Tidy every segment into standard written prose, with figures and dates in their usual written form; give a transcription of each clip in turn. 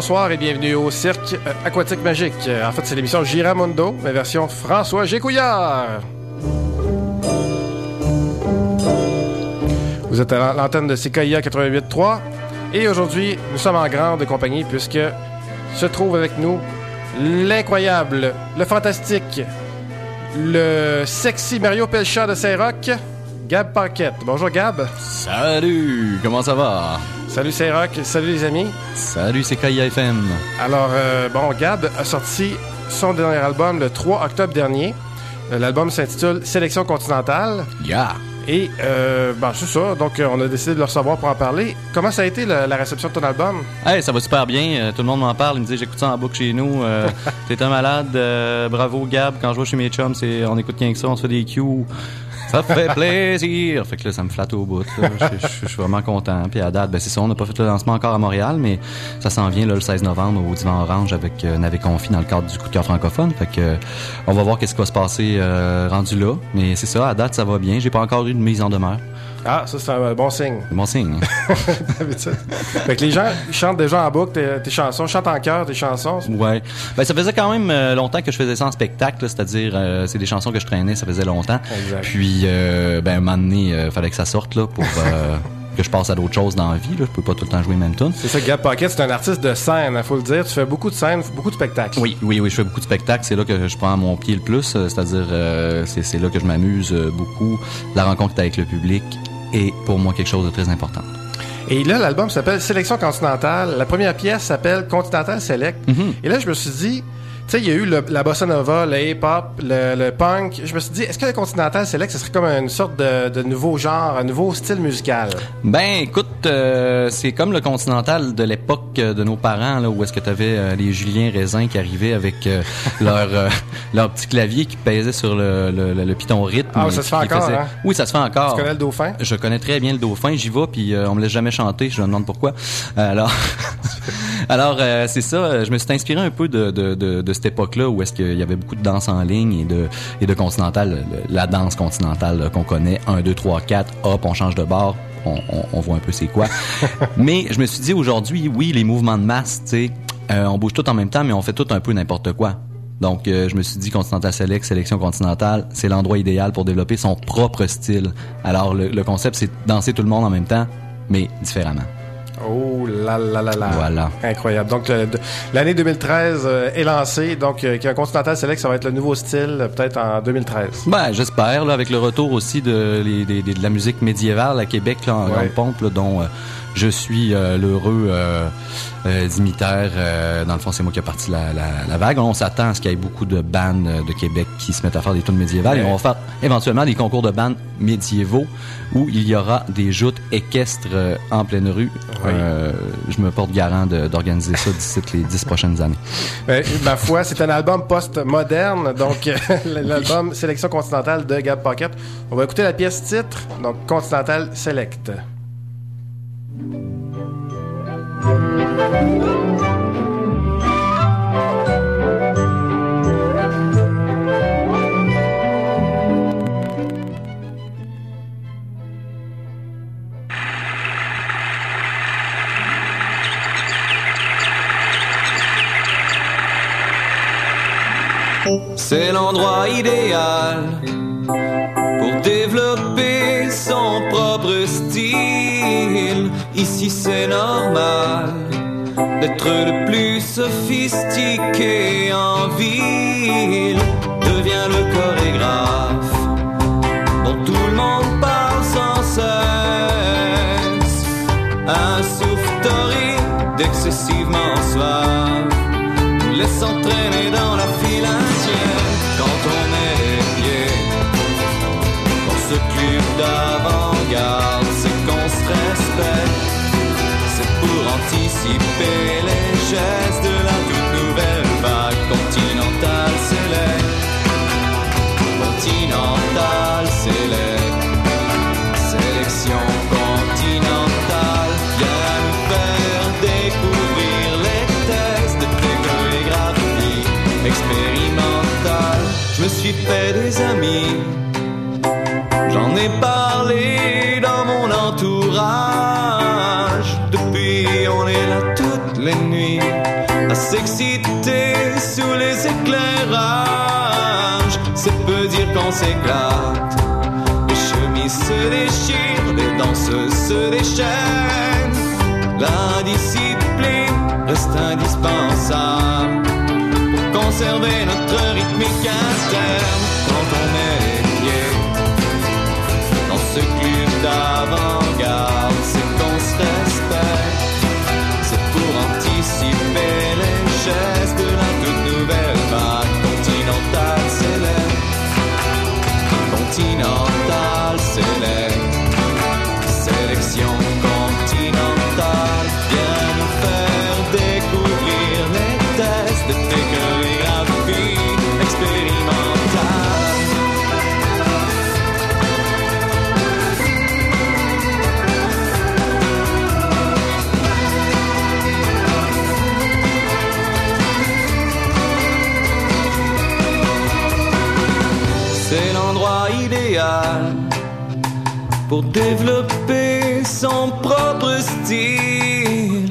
Bonsoir et bienvenue au Cirque Aquatique Magique. En fait, c'est l'émission Giramondo, mais version François Gécouillard. Vous êtes à l'antenne de CKIA 88.3 et aujourd'hui, nous sommes en grande compagnie puisque se trouve avec nous l'incroyable, le fantastique, le sexy Mario Pelcha de Saint-Roch, Gab Paquette. Bonjour Gab. Salut, comment ça va? Salut Saint-Roch, salut les amis. Salut, c'est KIA FM. Alors, Gab a sorti son dernier album le 3 octobre dernier. L'album s'intitule Sélection continentale. Yeah! Et, c'est ça. Donc, on a décidé de le recevoir pour en parler. Comment ça a été la réception de ton album? Hey, ça va super bien. Tout le monde m'en parle. Il me dit, j'écoute ça en boucle chez nous. T'es un malade. Bravo, Gab. Quand je vais chez mes chums, on écoute rien que ça. On se fait des cues. Ça fait plaisir. Fait que là, ça me flatte au bout. Je suis vraiment content. Puis à date, c'est ça. On n'a pas fait le lancement encore à Montréal, mais ça s'en vient là, le 16 novembre au Divan Orange avec Navé Confi dans le cadre du coup de cœur francophone. Fait que on va voir qu'est-ce qui va se passer rendu là. Mais c'est ça, à date, ça va bien. J'ai pas encore eu de mise en demeure. Ah, ça, c'est un bon signe. Bon signe. Fait que les gens chantent déjà en boucle tes chansons, chantent en chœur tes chansons. Ouais. Ça faisait quand même longtemps que je faisais ça en spectacle, là, c'est-à-dire c'est des chansons que je traînais, ça faisait longtemps. Exact. Puis un moment donné, fallait que ça sorte là pour que je passe à d'autres choses dans la vie. Là. Je peux pas tout le temps jouer même tune. C'est ça, Gab Paquette, c'est un artiste de scène, il faut le dire. Tu fais beaucoup de scènes, beaucoup de spectacles. Oui, je fais beaucoup de spectacles. C'est là que je prends mon pied le plus, c'est-à-dire c'est là que je m'amuse beaucoup. La rencontre avec le public est pour moi quelque chose de très important. Et là, l'album s'appelle Sélection continentale. La première pièce s'appelle Continental Select. Mm-hmm. Et là, je me suis dit, tu sais, il y a eu la bossa nova, le hip-hop, le punk. Je me suis dit, est-ce que le Continental Select, ce serait comme une sorte de nouveau genre, un nouveau style musical? Ben, écoute, c'est comme le Continental de l'époque de nos parents, là, où est-ce que t'avais les Julien Raisin qui arrivaient avec leur petit clavier qui pesait sur le piton rythme. Ah, ça se fait encore, hein? Oui, ça se fait encore. Tu connais le Dauphin? Je connais très bien le Dauphin. J'y vais, puis on me laisse jamais chanter. Je me demande pourquoi. Alors, c'est ça. Je me suis inspiré un peu de cette époque-là où est-ce qu'il y avait beaucoup de danse en ligne et de continental, la danse continentale là, qu'on connaît. 1, 2, 3, 4, hop, on change de bord. On voit un peu c'est quoi. Mais je me suis dit aujourd'hui, oui, les mouvements de masse, tu sais, on bouge tout en même temps, mais on fait tout un peu n'importe quoi. Donc, je me suis dit Continental Select, sélection continentale, c'est l'endroit idéal pour développer son propre style. Alors, le concept, c'est danser tout le monde en même temps, mais différemment. Oh là là là là. Voilà. Incroyable. Donc, l'année 2013 est lancée. Donc, un Continental Select, ça va être le nouveau style, peut-être en 2013. Ben, j'espère, là, avec le retour aussi de la musique médiévale à Québec, là, en grande pompe, là, dont je suis l'heureux dignitaire. Dans le fond, c'est moi qui ai parti la vague. On s'attend à ce qu'il y ait beaucoup de bandes de Québec qui se mettent à faire des tunes médiévales. Et on va faire éventuellement des concours de bandes médiévaux où il y aura des joutes équestres en pleine rue. Oui. Je me porte garant d'organiser ça d'ici les 10 prochaines années. Ma foi, c'est un album post-moderne. Donc, l'album Sélection continentale de Gab Paquette. On va écouter la pièce titre, donc Continental Select. C'est l'endroit idéal pour développer son propre style. Ici c'est normal d'être le plus sophistiqué en ville. Deviens le chorégraphe dont tout le monde parle sans cesse. Un souffle torride d'excessivement suave nous laisse entraîner dans la file indienne. Quand on met les pieds dans ce club d'avant-garde, c'est qu'on se respecte. C'est pour anticiper les gestes de la toute nouvelle vague. Continental Select, Continental Select, sélection continentale. Viens nous faire découvrir les tests de tes chorégraphies expérimentales. Je me suis fait des amis, j'en ai parlé dans mon entourage. Depuis on est là toutes les nuit à s'exciter sous les éclairages. C'est peu dire qu'on s'éclate. Les chemises se déchirent, les danseuses se déchaînent. La discipline reste indispensable pour conserver notre rythmique interne. Quand on met les pieds dans ce club d'avant-garde, c'est qu'on se respecte. C'est pour anticiper les gestes de la toute nouvelle vague continentale célèbre. Continentale célèbre. Sélection continentale vient nous faire découvrir les tests de tes chorégraphies expérimentales. C'est l'endroit idéal pour développer son propre style.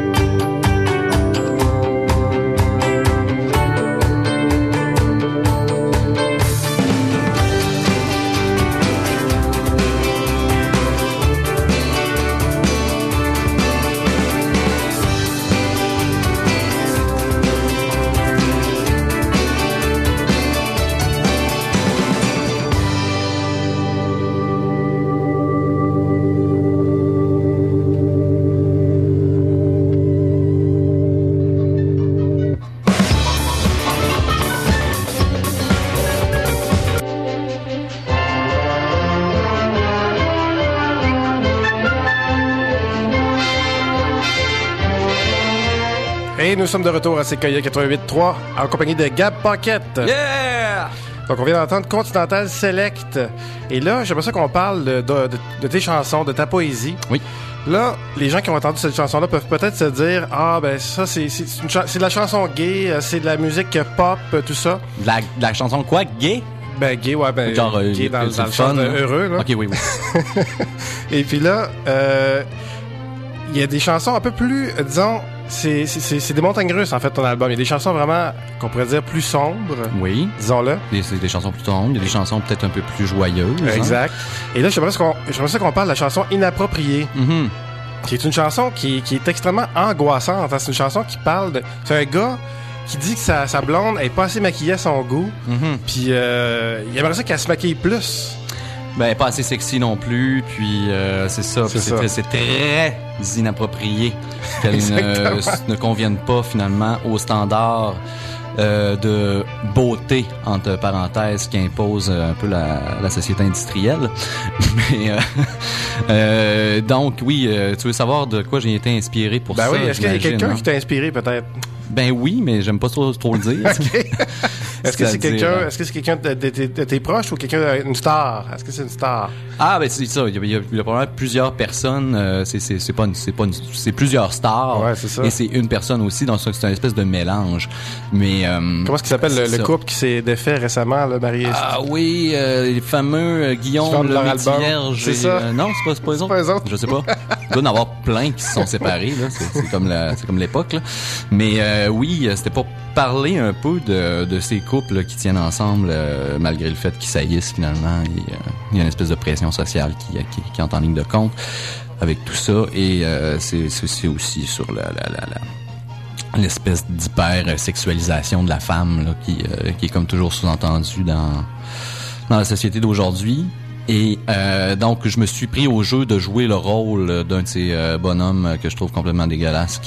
Et nous sommes de retour à CKIA 88.3 en compagnie de Gab Paquette. Yeah! Donc, on vient d'entendre Continental Select. Et là, j'aimerais ça qu'on parle de tes chansons, de ta poésie. Oui. Là, les gens qui ont entendu cette chanson-là peuvent peut-être se dire « Ah, ben ça, c'est de la chanson gay, c'est de la musique pop, tout ça. » De la chanson quoi? Gay? Ben, gay, ouais, ben, genre, gay dans le fun, sens de heureux, là. Ok, oui, oui. Et puis là, il y a des chansons un peu plus, disons, c'est des montagnes russes, en fait, ton album. Il y a des chansons vraiment, qu'on pourrait dire, plus sombres. Oui. Disons-le. C'est des chansons plus sombres, il y a des chansons peut-être un peu plus joyeuses. Exact. Et là, j'aimerais ça qu'on parle de la chanson Inappropriée. Mm-hmm. Qui est une chanson qui est extrêmement angoissante. C'est une chanson qui parle de... C'est un gars qui dit que sa blonde est pas assez maquillée à son goût. Mm-hmm. Puis il aimerait ça qu'elle se maquille plus. Ben, pas assez sexy non plus, puis c'est ça. C'est très inapproprié qu'elle ne convienne pas finalement aux standards de beauté, entre parenthèses, qui impose un peu la société industrielle. Mais donc, oui, tu veux savoir de quoi j'ai été inspiré pour ça? Ben oui, est-ce qu'il y a quelqu'un hein? qui t'a inspiré peut-être? Ben oui, mais j'aime pas trop le dire. Okay. Est-ce que c'est quelqu'un de tes proches ou quelqu'un une star? Est-ce que c'est une star? Ah ben c'est ça, il y a probablement plusieurs personnes, c'est plusieurs stars. Ouais, c'est ça. Et c'est une personne aussi, donc c'est une espèce de mélange. Mais comment est-ce qu'il s'appelle le couple qui s'est défait récemment, là, Marie? Ah oui, les fameux Guillaume le Vierge. C'est ça. Non, c'est pas eux autres. Je sais pas. Il doit y en avoir plein qui se sont séparés là, c'est comme l'époque là. Mais oui, c'était pour parler un peu de ces couples là, qui tiennent ensemble malgré le fait qu'ils saillissent finalement. Il y a une espèce de pression sociale qui entre en ligne de compte avec tout ça. Et c'est aussi sur l'espèce d'hyper-sexualisation de la femme là, qui est comme toujours sous-entendue dans la société d'aujourd'hui. Et donc, je me suis pris au jeu de jouer le rôle d'un de ces bonhommes que je trouve complètement dégueulasse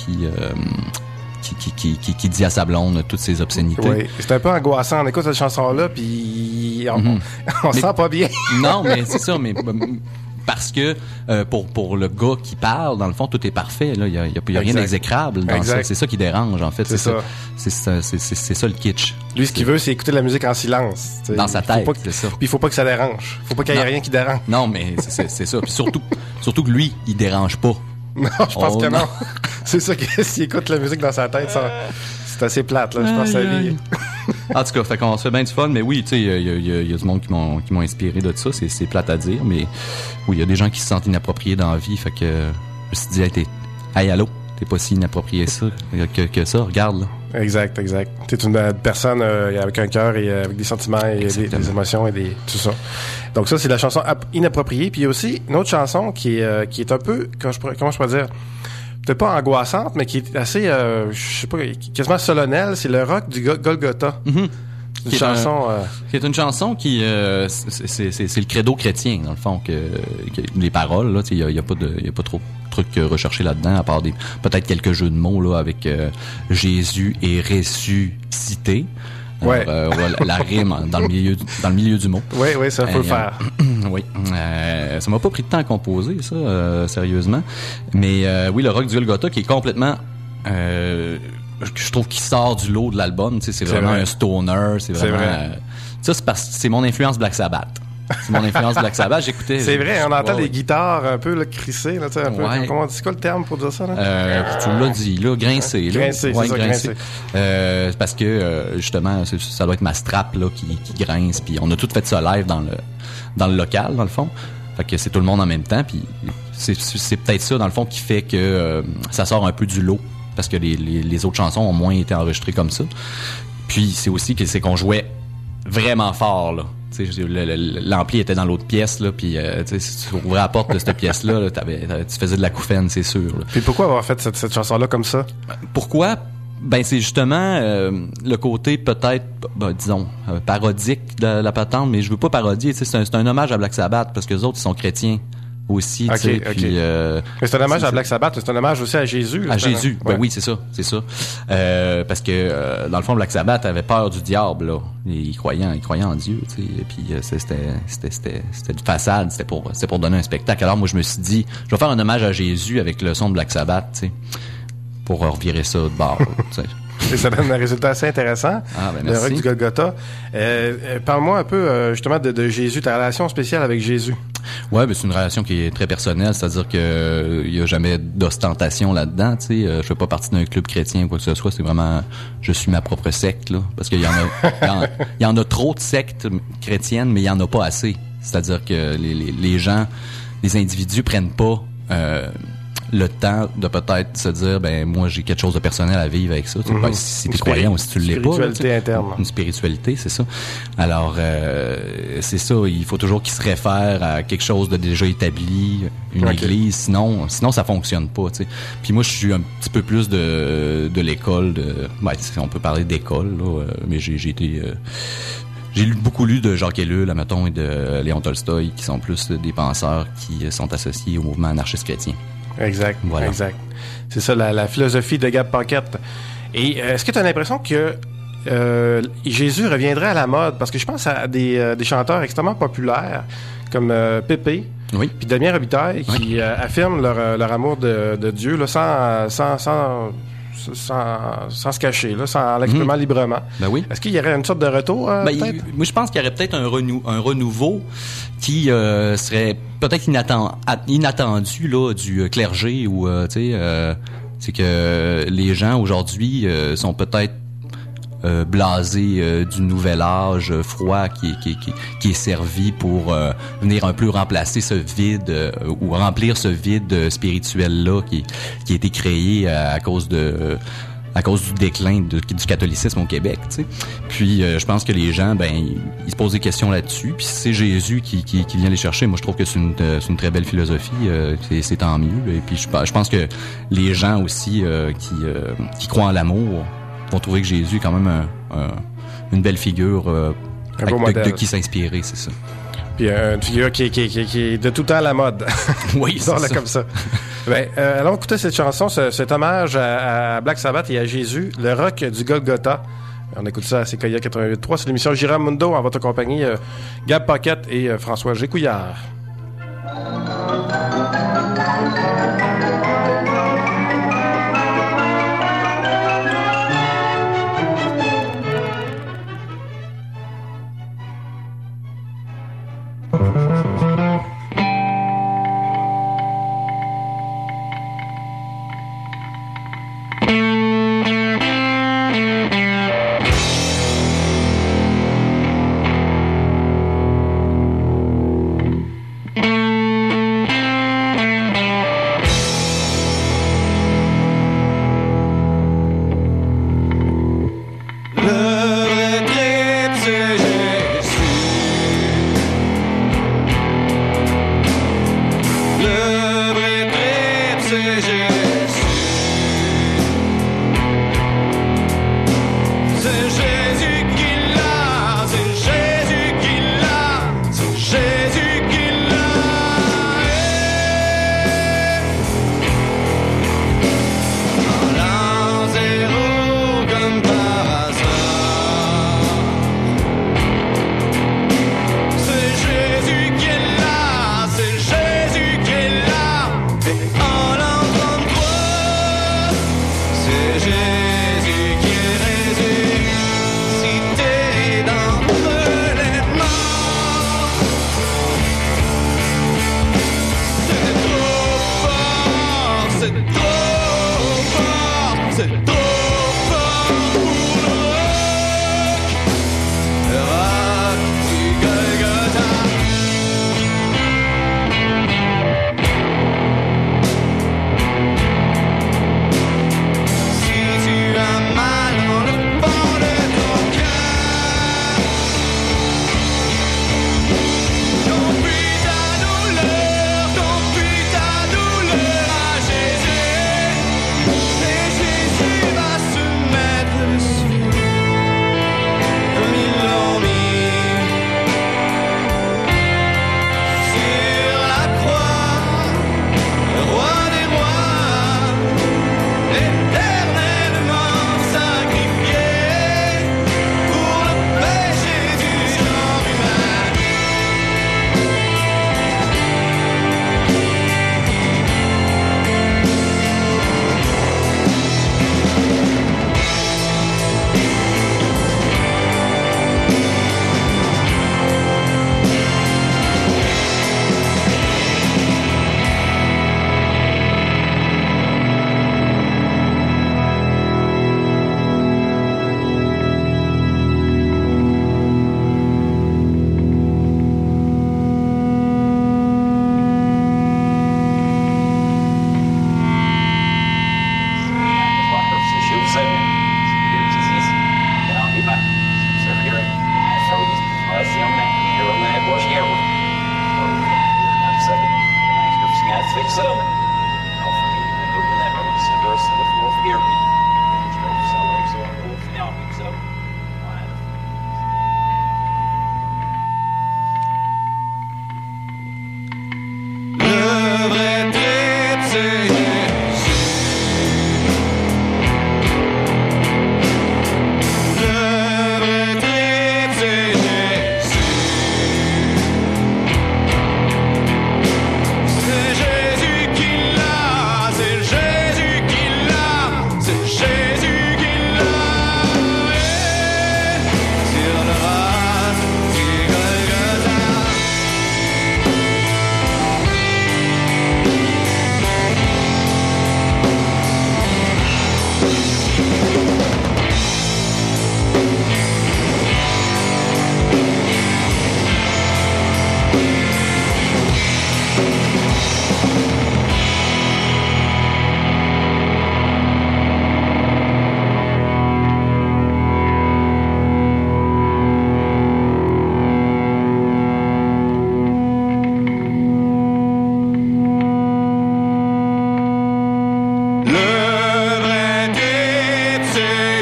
qui dit à sa blonde toutes ses obscénités. Oui, c'est un peu angoissant. On écoute cette chanson-là, puis on se sent pas bien. Non, mais c'est ça, mais parce que pour le gars qui parle, dans le fond, tout est parfait. Là, il y a rien d'exécrable dans ça. C'est ça qui dérange, en fait. C'est ça le kitsch. Lui, ce qu'il veut, c'est écouter la musique en silence. Dans sa tête, c'est ça. Puis il faut pas que ça dérange. Faut pas qu'il y ait rien qui dérange. Non, mais c'est ça. Puis surtout que lui, il dérange pas. Non, je pense que non. C'est ça que s'il écoute la musique dans sa tête, c'est assez plate, là. Je pense à lui. En tout cas, fait qu'on se fait bien du fun, mais oui, tu sais, il y a du monde qui m'ont inspiré de ça. C'est plate à dire, mais oui, il y a des gens qui se sentent inappropriés dans la vie, fait que je me suis dit, hey, allô, T'es pas si inapproprié que ça. Regarde, là. Exact. T'es une personne avec un cœur et avec des sentiments et des émotions et tout ça. Donc ça, c'est la chanson inappropriée. Puis il y a aussi une autre chanson qui est un peu, comment je pourrais dire, peut-être pas angoissante, mais qui est assez, je sais pas, quasiment solennelle. C'est le rock du Golgotha. Mm-hmm. Une chanson... C'est une chanson qui... c'est le credo chrétien, dans le fond, que les paroles, là, il y a pas trop de trucs recherchés là-dedans, à part peut-être quelques jeux de mots, là, avec Jésus et ressuscité. Ouais. La rime dans le milieu du mot. Oui, ça faut le faire. Oui. Ça m'a pas pris de temps à composer, ça, sérieusement. Mais oui, le rock du Golgotha qui est complètement... je trouve qu'il sort du lot de l'album, tu sais, c'est vraiment vrai. Un stoner, c'est vraiment ça c'est mon influence Black Sabbath. C'est mon influence Black Sabbath, j'écoutais. C'est vrai, on entend les guitarres un peu là crissées là, tu sais un peu. Comment on dit, c'est quoi le terme pour dire ça là tu l'as dit là, grincer là. Grincer. Parce que justement ça doit être ma strap là qui grince, puis on a tout fait ça live dans le local dans le fond. Fait que c'est tout le monde en même temps, puis c'est peut-être ça dans le fond qui fait que ça sort un peu du lot. Parce que les autres chansons ont moins été enregistrées comme ça. Puis c'est aussi que c'est qu'on jouait vraiment fort là. L'ampli était dans l'autre pièce là, puis si tu ouvrais la porte de cette pièce là, tu faisais de la couffaine, c'est sûr. Là. Puis pourquoi avoir fait cette chanson là comme ça? Pourquoi? Ben c'est justement le côté peut-être disons parodique de la patente, mais je veux pas parodier, c'est un hommage à Black Sabbath parce que les autres ils sont chrétiens. Aussi, tu sais, puis mais c'est un hommage à Black Sabbath, c'est un hommage aussi à Jésus. Là, à Jésus, ben oui, c'est ça. Parce que dans le fond, Black Sabbath avait peur du diable, là. Il croyait en Dieu, tu sais. Et puis c'était une façade, c'était pour donner un spectacle. Alors moi, je me suis dit, je vais faire un hommage à Jésus avec le son de Black Sabbath, tu sais, pour revirer ça de bord, tu sais. Et ça donne un résultat assez intéressant. Le rock du Golgotha. Parle-moi un peu justement de Jésus, ta relation spéciale avec Jésus. Ouais, ben c'est une relation qui est très personnelle, c'est-à-dire que il y a jamais d'ostentation là-dedans, tu sais, je fais pas partie d'un club chrétien ou quoi que ce soit, c'est vraiment je suis ma propre secte là, parce qu'il y en a trop de sectes chrétiennes, mais il y en a pas assez. C'est-à-dire que les gens, les individus prennent pas le temps de peut-être se dire ben moi j'ai quelque chose de personnel à vivre avec ça. Mm-hmm. Si t'es croyant ou si tu l'es pas. Une spiritualité interne. Une spiritualité, c'est ça. Alors c'est ça, il faut toujours qu'il se réfère à quelque chose de déjà établi, une église, sinon ça fonctionne pas, tu sais. Puis moi je suis un petit peu plus de l'école on peut parler d'école là, mais j'ai beaucoup lu de Jacques Ellul, mettons, et de Léon Tolstoï, qui sont plus des penseurs qui sont associés au mouvement anarchiste chrétien. Exact, voilà. Exact. C'est ça la philosophie de Gab Paquette. Et est-ce que tu as l'impression que Jésus reviendrait à la mode? Parce que je pense à des chanteurs extrêmement populaires comme Pépé, oui. Puis Damien Robitaille qui affirment leur amour de Dieu là, sans se cacher, là, en l'exprimant librement. Ben oui. Est-ce qu'il y aurait une sorte de retour? Moi, je pense qu'il y aurait peut-être un renouveau qui serait peut-être inattendu là du clergé ou tu sais, c'est que les gens aujourd'hui sont peut-être blasés du nouvel âge froid qui est servi pour venir un peu remplacer ce vide ou remplir ce vide spirituel là qui a été créé à cause du déclin du catholicisme au Québec, tu sais. Puis je pense que les gens ils se posent des questions là-dessus, puis c'est Jésus qui vient les chercher. Moi je trouve que c'est une très belle philosophie, c'est tant mieux. Et puis je pense que les gens aussi qui croient en l'amour vont trouver que Jésus est quand même une belle figure de qui s'inspirer, c'est ça. Puis une figure qui est de tout temps à la mode. Oui, c'est ça. Comme ça. Allons écouter cette chanson, cet hommage à Black Sabbath et à Jésus, le rock du Golgotha. On écoute ça à CKIA 88.3. C'est l'émission Giramundo en votre compagnie. Gab Paquette et François Gécouillard.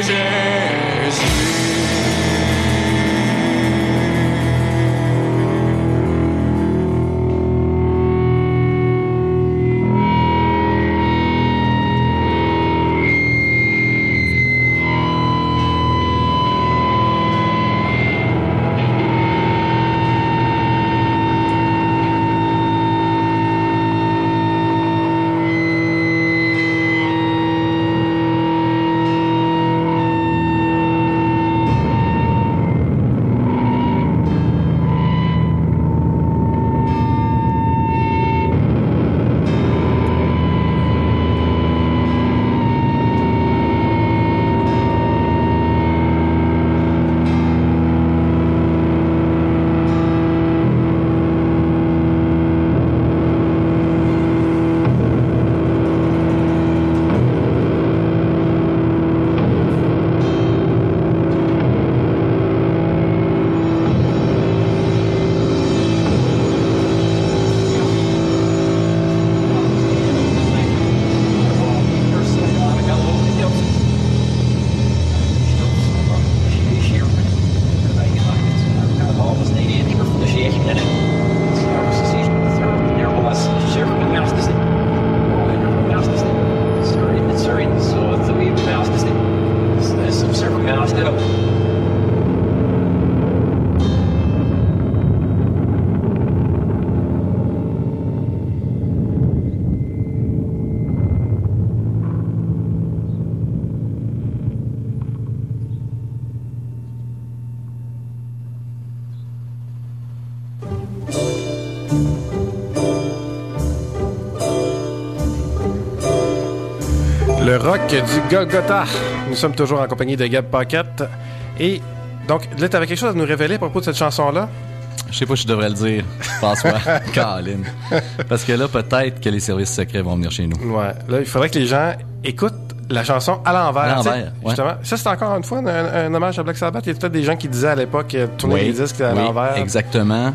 Le rock du Golgotha. Nous sommes toujours en compagnie de Gab Paquette. Et donc, là, tu avais quelque chose à nous révéler à propos de cette chanson-là? Je sais pas si je devrais le dire. Passe-moi. Colin. Parce que là, peut-être que les services secrets vont venir chez nous. Ouais. Là, il faudrait que les gens écoutent la chanson à l'envers. À l'envers, ouais. Justement. Ça, c'est encore une fois un hommage à Black Sabbath. Il y a peut-être des gens qui disaient à l'époque tourner les disques à l'envers. Exactement.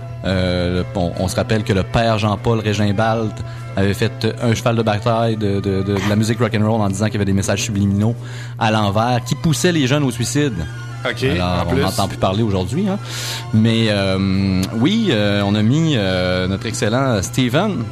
On se rappelle que le père Jean-Paul Régimbald avait fait un cheval de bataille de la musique rock'n'roll en disant qu'il y avait des messages subliminaux à l'envers qui poussaient les jeunes au suicide. OK. Alors, on n'entend plus parler aujourd'hui, hein. Mais oui, on a mis notre excellent Steven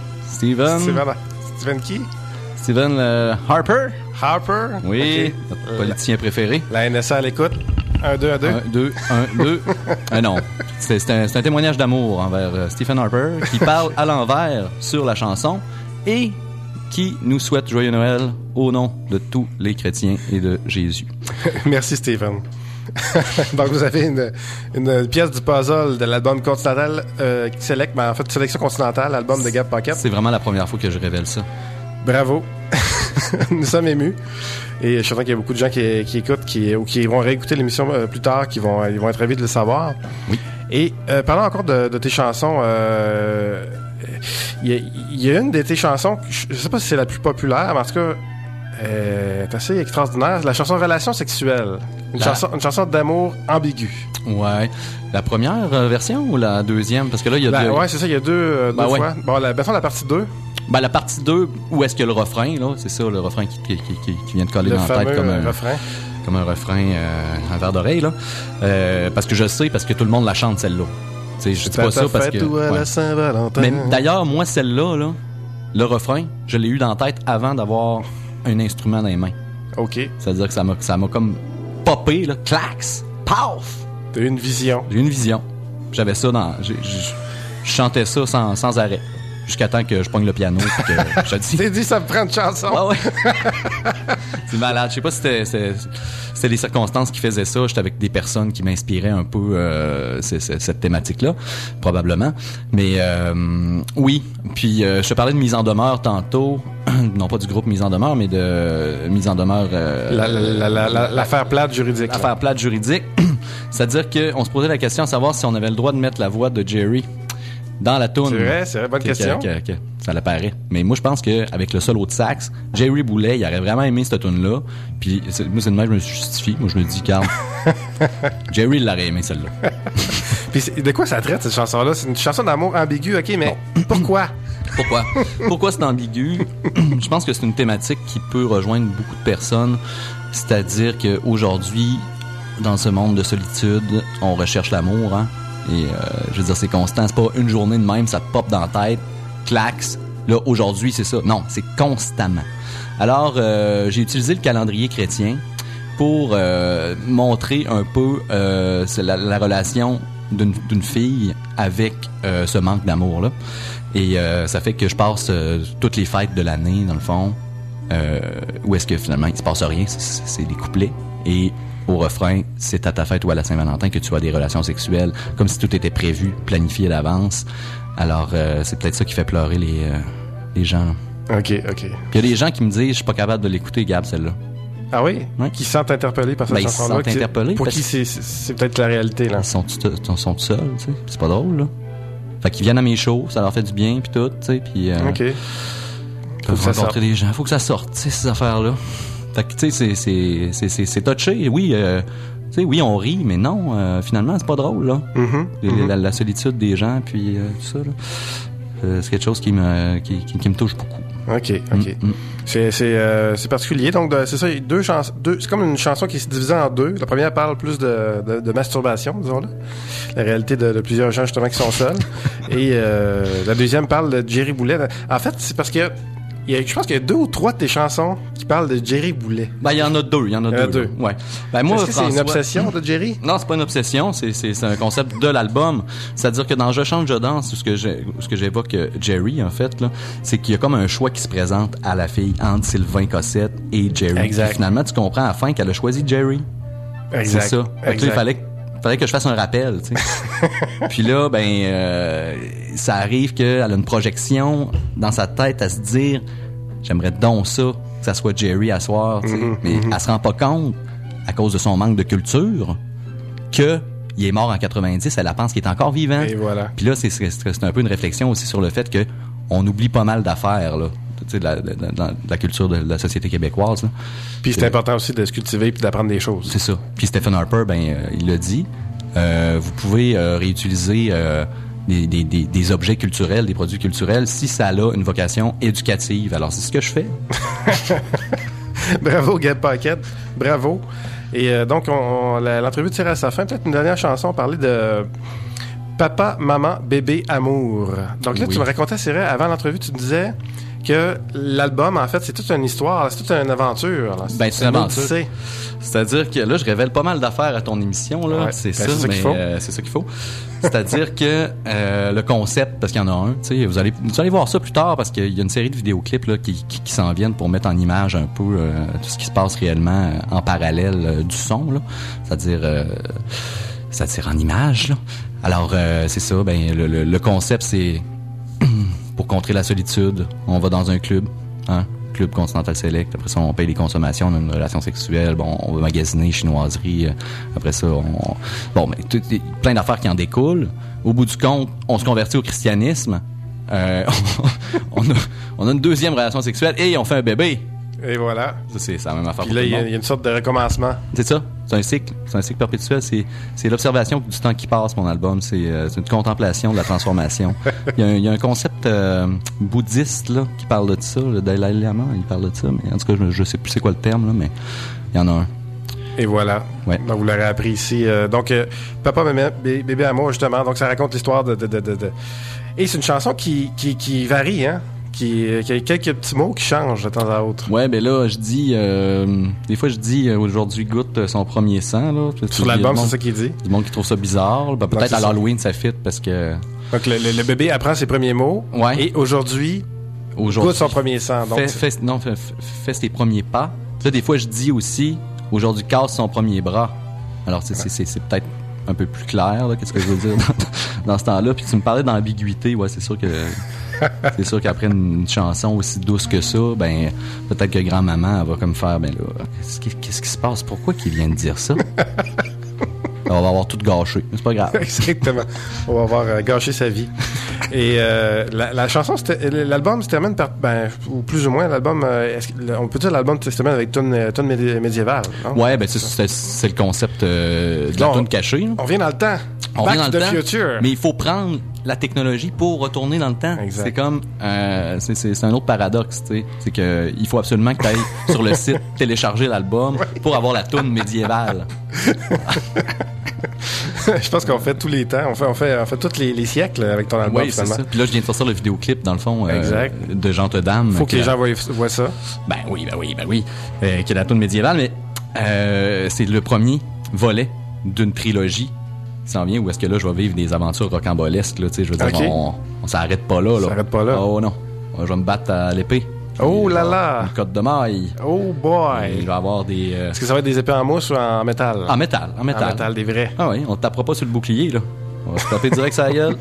qui? Steven Harper. Harper? Oui, okay. Notre politicien préféré. La NSA à l'écoute. 1, 2, 2. 1, 2. Non, c'est un témoignage d'amour envers Stephen Harper qui parle à l'envers sur la chanson et qui nous souhaite joyeux Noël au nom de tous les chrétiens et de Jésus. Merci Stephen. Donc vous avez une pièce du puzzle de l'album Continental sélection continentale, l'album de Gab Paquette. C'est vraiment la première fois que je révèle ça. Bravo. Nous sommes émus. Et je suis certain qu'il y a beaucoup de gens qui écoutent ou qui vont réécouter l'émission plus tard, ils vont être ravis de le savoir. Oui. Et parlant encore de tes chansons, il y a une de tes chansons, je sais pas si c'est la plus populaire, mais en tout cas, est assez extraordinaire. La chanson Relation sexuelle. Une chanson d'amour ambiguë. Ouais. La première version ou la deuxième? Parce que là, il y a deux. Ouais, c'est ça, il y a deux fois. Ouais. Bon, la partie 2. La partie 2, où est-ce que le refrain, là? C'est ça, le refrain qui vient de coller dans la tête comme un refrain. Comme un refrain, un verre d'oreille, là. Parce que je sais, parce que tout le monde la chante, celle-là. T'sais, je dis pas ça parce que. La Saint-Valentin. Mais d'ailleurs, moi, celle-là, là, le refrain, je l'ai eu dans la tête avant d'avoir un instrument dans les mains. OK. C'est-à-dire que ça m'a comme popé, là, clax, paf! T'as eu une vision. J'ai eu une vision. J'avais ça dans. Je chantais ça sans arrêt. Jusqu'à temps que je pogne le piano et que je dis... T'es dit, ça me prend une chanson. Ouais. C'est malade. Je sais pas si c'était les circonstances qui faisaient ça. J'étais avec des personnes qui m'inspiraient un peu cette thématique-là, probablement. Mais oui. Puis je te parlais de mise en demeure tantôt. Non pas du groupe Mise en demeure, mais de mise en demeure... l'affaire plate juridique. L'affaire plate juridique. C'est-à-dire qu'on se posait la question à savoir si on avait le droit de mettre la voix de Jerry dans la toune. C'est vrai, bonne question. Ça l'apparaît. Mais moi, je pense qu'avec le solo de sax, Jerry Boulet, il aurait vraiment aimé cette toune-là. Puis, moi, c'est de même, je me justifie. Moi, je me dis, calme. Jerry, il l'aurait aimé, celle-là. Puis, de quoi ça traite, cette chanson-là? C'est une chanson d'amour ambiguë, OK, mais pourquoi? Pourquoi c'est ambigu? Je pense que c'est une thématique qui peut rejoindre beaucoup de personnes. C'est-à-dire qu'aujourd'hui, dans ce monde de solitude, on recherche l'amour, hein? Et je veux dire, c'est constant. C'est pas une journée de même, ça te pop dans la tête, clax. Là, aujourd'hui, c'est ça. Non, c'est constamment. Alors, j'ai utilisé le calendrier chrétien pour montrer un peu la relation d'une fille avec ce manque d'amour-là. Et ça fait que je passe toutes les fêtes de l'année, dans le fond, où est-ce que finalement il se passe rien, c'est des couplets. Et au refrain, c'est à ta fête ou à la Saint-Valentin que tu as des relations sexuelles, comme si tout était prévu, planifié d'avance. Alors, c'est peut-être ça qui fait pleurer les gens. OK. Puis il y a des gens qui me disent, je suis pas capable de l'écouter, Gab, celle-là. Ah oui? Ouais. Qui se sentent interpellés par cette chanson-là. Ils se sentent interpellés. Pour qui c'est peut-être la réalité, là. Ils sont tout seuls, tu sais. C'est pas drôle, là. Fait qu'ils viennent à mes shows, ça leur fait du bien, puis tout, tu sais. Puis, OK. Ils peuvent rencontrer des gens. Faut que ça sorte, tu sais, ces affaires-là. Fait que, tu sais, c'est touché. Oui, tu sais, oui, on rit, mais non, finalement, c'est pas drôle, là. La solitude des gens, puis tout ça, là. C'est quelque chose qui me touche beaucoup. OK. C'est particulier. Donc, c'est ça, c'est comme une chanson qui est divisée en deux. La première parle plus de masturbation, disons-le. La réalité de plusieurs gens, justement, qui sont seuls. Et la deuxième parle de Jerry Boulet. En fait, c'est parce que je pense qu'il y a 2 ou 3 de tes chansons qui parlent de Jerry Boulet. Ben, il y en a 2. Ouais. Ben, moi, est-ce que c'est une obsession de Jerry? Non, c'est pas une obsession. C'est un concept de l'album. C'est-à-dire que dans Je chante, je danse, ce que j'évoque Jerry, en fait, là, c'est qu'il y a comme un choix qui se présente à la fille entre Sylvain Cossette et Jerry. Exact. Et finalement, tu comprends à la fin qu'elle a choisi Jerry. Exact. C'est ça. Fait que là, il fallait que je fasse un rappel, tu sais. Puis là, ça arrive qu'elle a une projection dans sa tête à se dire, j'aimerais donc ça, que ça soit Jerry à soir, tu sais. Mais elle se rend pas compte, à cause de son manque de culture, que il est mort en 90, elle pense qu'il est encore vivant. Et voilà. Puis là, c'est un peu une réflexion aussi sur le fait que on oublie pas mal d'affaires, là. Tu sais, dans la culture de la société québécoise, là. Puis c'est important aussi de se cultiver puis d'apprendre des choses. C'est ça. Puis Stephen Harper, il l'a dit. Vous pouvez réutiliser des objets culturels, des produits culturels, si ça a une vocation éducative. Alors, c'est ce que je fais. Bravo, Gab Paquette. Bravo. Et donc, l'entrevue tire à sa fin. Peut-être une dernière chanson, on parlait de Papa, Maman, Bébé, Amour. Donc là, tu me racontais, c'est vrai, avant l'entrevue, tu me disais que l'album, en fait, c'est toute une histoire, c'est toute une aventure. Là. C'est une aventure. C'est-à-dire que là, je révèle pas mal d'affaires à ton émission, là. Ouais, c'est ça qu'il faut. C'est ça qu'il faut. C'est-à-dire que le concept, parce qu'il y en a un, tu sais, vous allez voir ça plus tard parce qu'il y a une série de vidéoclips là, qui s'en viennent pour mettre en image un peu tout ce qui se passe réellement en parallèle du son, là. C'est-à-dire en image, là. Alors, c'est ça, le concept, c'est pour contrer la solitude, on va dans un club, hein, club Continental Select, après ça, on paye les consommations, on a une relation sexuelle, on va magasiner, chinoiserie, après ça, plein d'affaires qui en découlent. Au bout du compte, on se convertit au christianisme, on a une deuxième relation sexuelle et on fait un bébé. Et voilà. Ça, c'est la même affaire. Puis là, il y a une sorte de recommencement. C'est ça. C'est un cycle perpétuel. C'est l'observation du temps qui passe, mon album. C'est une contemplation de la transformation. Il y a un concept bouddhiste là qui parle de ça. Le Dalai Lama, il parle de ça. Mais en tout cas, je sais plus c'est quoi le terme, là, mais il y en a un. Et voilà. Ouais. Donc, vous l'aurez appris ici. Donc, Papa, Maman, Bébé, Amour, justement. Donc, ça raconte l'histoire de... Et c'est une chanson qui varie, hein? Qui a quelques petits mots qui changent de temps à autre. Ouais, ben là, je dis... des fois, je dis aujourd'hui goûte son premier sang. Là. Sur l'album, c'est ça qu'il dit? Du monde qui trouve ça bizarre. Ben, peut-être à l'Halloween, ça fit parce que... Donc, le bébé apprend ses premiers mots. Ouais. Et aujourd'hui goûte son premier sang. Donc, fais ses premiers pas. Là, des fois, je dis aussi aujourd'hui casse son premier bras. Alors, c'est peut-être un peu plus clair, là, qu'est-ce que je veux dire dans ce temps-là. Puis tu me parlais d'ambiguïté, ouais, c'est sûr que... C'est sûr qu'après une chanson aussi douce que ça, peut-être que grand-maman, elle va comme faire, là, qu'est-ce qui se passe? Pourquoi qu'il vient de dire ça? On va avoir tout gâché. Mais c'est pas grave. Exactement. On va avoir gâché sa vie. Et la chanson, l'album se termine par, ou plus ou moins, l'album, on peut dire l'album se termine avec tune médiévale. Non? Ouais, c'est le concept de la tune cachée. Là. On revient dans le temps. On Back revient dans to le the temps, future. mais il faut prendre la technologie pour retourner dans le temps. Exact. C'est comme c'est un autre paradoxe, tu sais, c'est que il faut absolument que tu ailles sur le site télécharger l'album pour avoir la toune médiévale. Je pense qu'on fait tous les temps. On fait tous les siècles avec ton album, Oui, c'est finalement. ça. Puis là, je viens de sortir le vidéoclip, dans le fond, Exact. de Jean Tedam. Faut que les gens voient ça. Ben oui. Qui est la toune médiévale, mais c'est le premier volet d'une trilogie qui s'en vient, où est-ce que là, je vais vivre des aventures rocambolesques, là, tu sais, je veux dire, Ok. on s'arrête pas là. Ça s'arrête pas là. Oh non. Je vais me battre à l'épée. Oh Puis, là là. Une cotte de maille. Oh Il boy! va y avoir des... Est-ce que ça va être des épées en mousse ou en métal? En métal. En métal, des vrais. Ah oui, on te tapera pas sur le bouclier, là. On va se taper direct sur la gueule.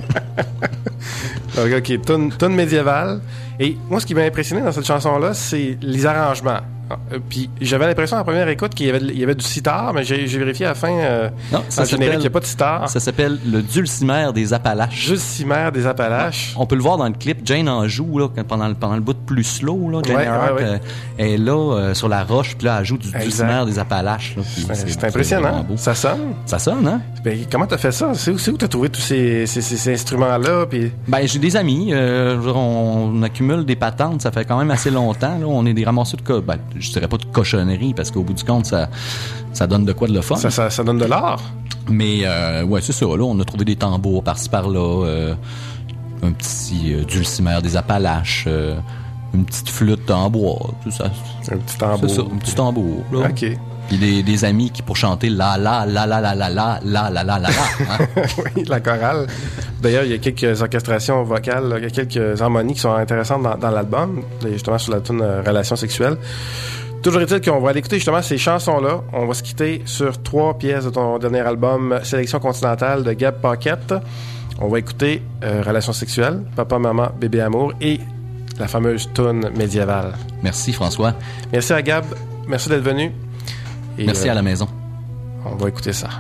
Donc, OK, toune médiévale. Et moi, ce qui m'a impressionné dans cette chanson-là, c'est les arrangements. Puis j'avais l'impression en première écoute qu'il y avait du sitar, mais j'ai vérifié à la fin, Non, dans le générique, il n'y a pas de sitar. Ça s'appelle le dulcimer des Appalaches. Juste Cimer des Appalaches. On peut le voir dans le clip. Jane en joue là, pendant le bout plus slow. Là, Jane Ouais, Earhart, ouais. elle est là sur la roche, puis là, elle joue du Exact. dulcimer des Appalaches. Là, puis C'est vraiment impressionnant. beau. Ça sonne. Ça sonne, hein? Ben, comment t'as fait ça? C'est où t'as trouvé tous ces instruments-là? Puis... Ben, j'ai des amis. Je veux dire, on accumule des patentes. Ça fait quand même assez longtemps. Là. On est des ramasseurs de je dirais pas de cochonnerie, parce qu'au bout du compte, ça donne de quoi de le fun. Ça donne de l'art. Mais ouais, c'est ça. Là, on a trouvé des tambours par-ci par-là, un petit dulcimer des Appalaches, une petite flûte en bois, tout ça. Un petit tambour. C'est ça, un petit tambour. Là. OK. Puis des amis qui pour chanter la la la la la la la la la la la. Hein? Oui, la chorale. D'ailleurs, il y a quelques orchestrations vocales, là, il y a quelques harmonies qui sont intéressantes dans l'album, justement sur la tune Relations sexuelles. Toujours est-il qu'on va aller écouter justement ces chansons-là. On va se quitter sur 3 pièces de ton dernier album, Sélection continentale de Gab Paquette. On va écouter Relations sexuelles, Papa, Maman, Bébé Amour et la fameuse tune médiévale. Merci François. Merci à Gab. Merci d'être venu. Et, Merci à la maison. On va écouter ça.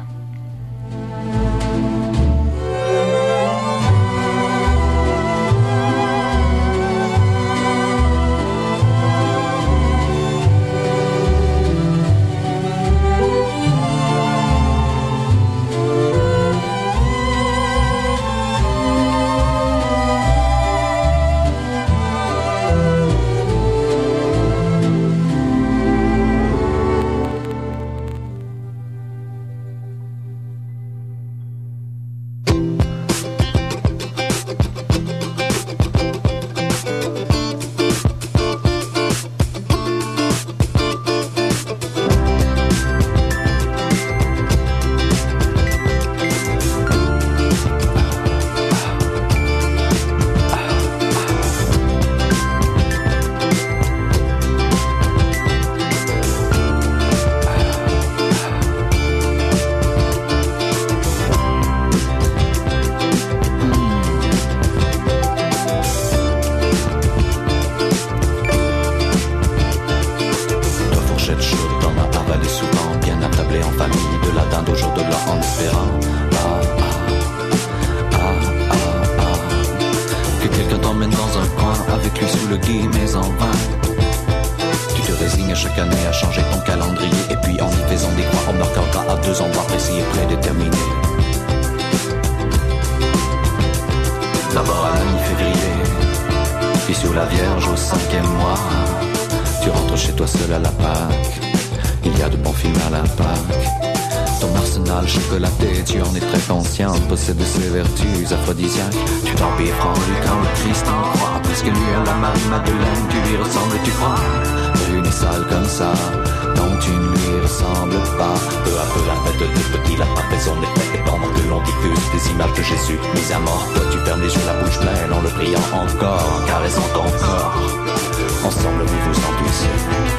Possède ses vertus aphrodisiaques. Tu t'empiffres lui quand le Christ en croit. Puisque lui a la Marie-Madeleine, tu lui ressembles, tu crois. Une sale comme ça, non tu ne lui ressembles pas. Peu à peu la tête de petit lapin fait son effet. Et pendant que l'on diffuse des images de Jésus mis à mort, toi tu fermes les yeux, la bouche pleine en le priant encore, en caressant ton corps. Ensemble vous vous enduisez.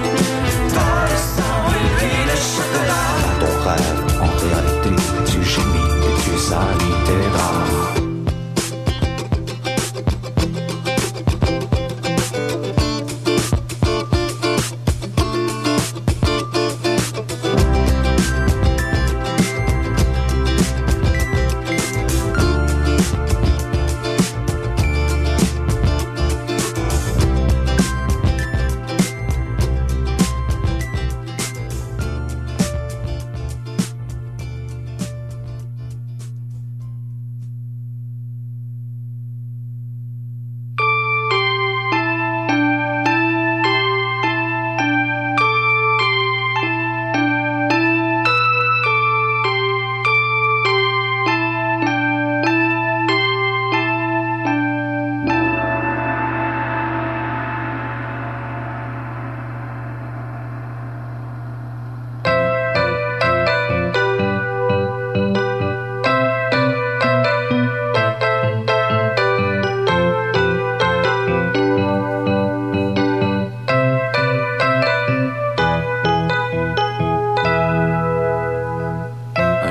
Dans le sang, oui, le chocolat. Dans ton rêve, en réalité, tu gémis et tu salis tes draps.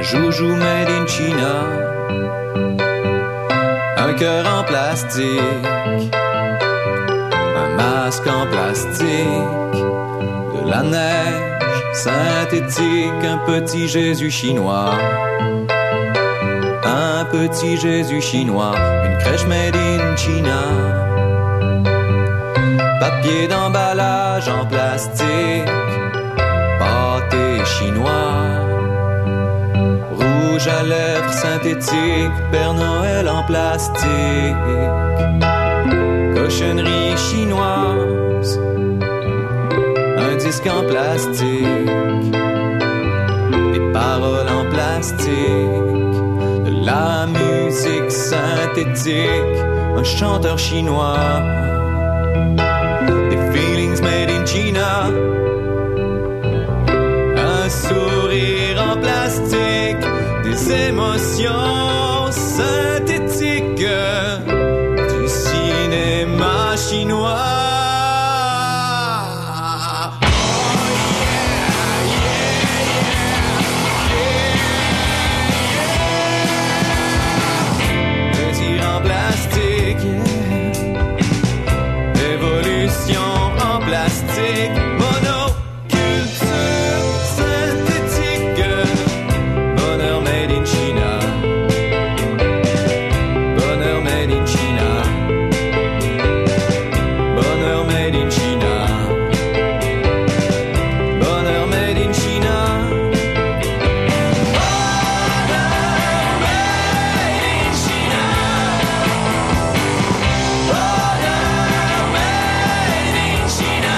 joujou made in China, un cœur en plastique, un masque en plastique, de la neige synthétique, un petit Jésus chinois, un petit Jésus chinois, une crèche made in China, papier d'emballage en plastique, pâté chinois, rouge à lèvres synthétique, Père Noël en plastique, cochonnerie chinoise, un disque en plastique, des paroles en plastique, de la musique synthétique, un chanteur chinois, des feelings made in China, un sourire en plastique, des émotions synthétiques, du cinéma chinois. Monoculture synthétique, bonheur made in China, bonheur made in China, bonheur made in China, bonheur made in China, bonheur made in China, bonheur made in China.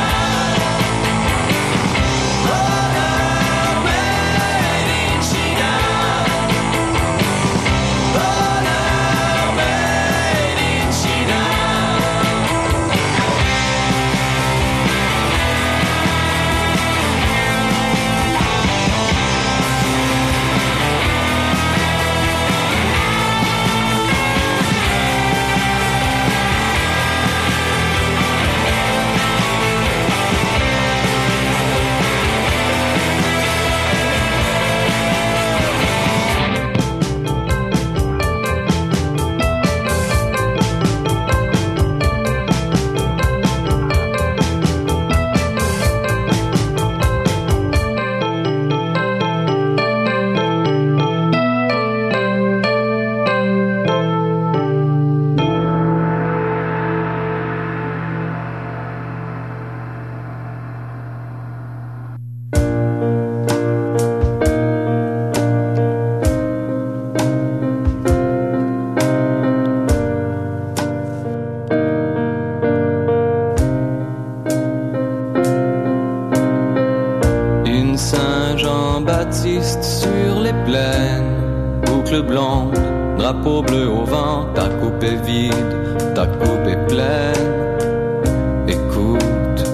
Saint-Jean-Baptiste sur les plaines, boucle blonde, drapeau bleu au vent, ta coupe est vide, ta coupe est pleine. Écoute,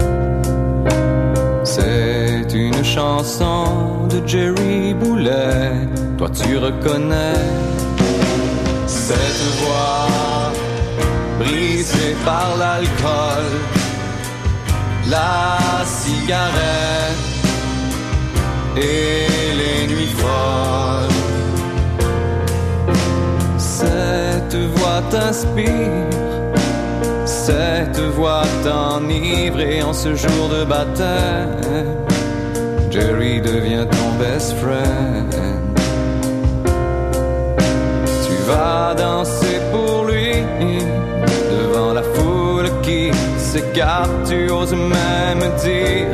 c'est une chanson de Jerry Boulet, toi tu reconnais cette voix brisée par l'alcool, la cigarette et les nuits folles. Cette voix t'inspire, cette voix t'enivre, et en ce jour de baptême, Jerry devient ton best friend. Tu vas danser pour lui devant la foule qui s'écarte, tu oses même dire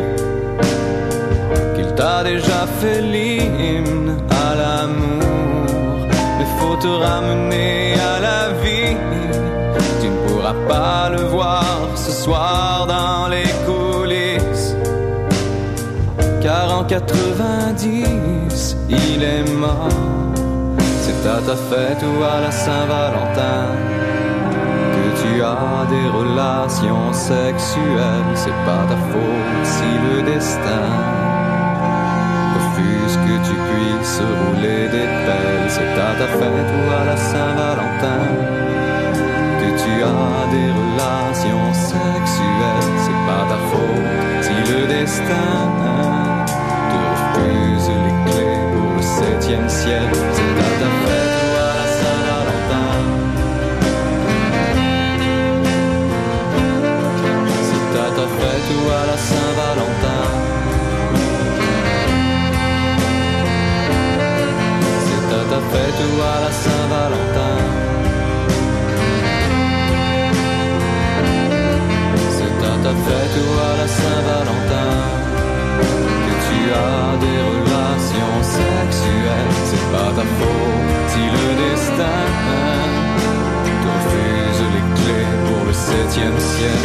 t'as déjà fait l'hymne à l'amour, mais faut te ramener à la vie. Tu ne pourras pas le voir ce soir dans les coulisses, car en 90 il est mort. C'est à ta fête ou à la Saint-Valentin que tu as des relations sexuelles. C'est pas ta faute si le destin refuse que tu puisses rouler des pelles. C'est à ta fête ou à la Saint-Valentin que tu as des relations sexuelles. C'est pas ta faute si le destin te refuse les clés pour le 7e ciel. C'est à ta fête ou à la Saint-Valentin. C'est à ta fête ou à la Saint-Valentin. C'est à ta fête ou à la Saint-Valentin. C'est à ta fête ou à la Saint-Valentin que tu as des relations sexuelles. C'est pas ta faute si le destin te refuse les clés pour le 7e ciel.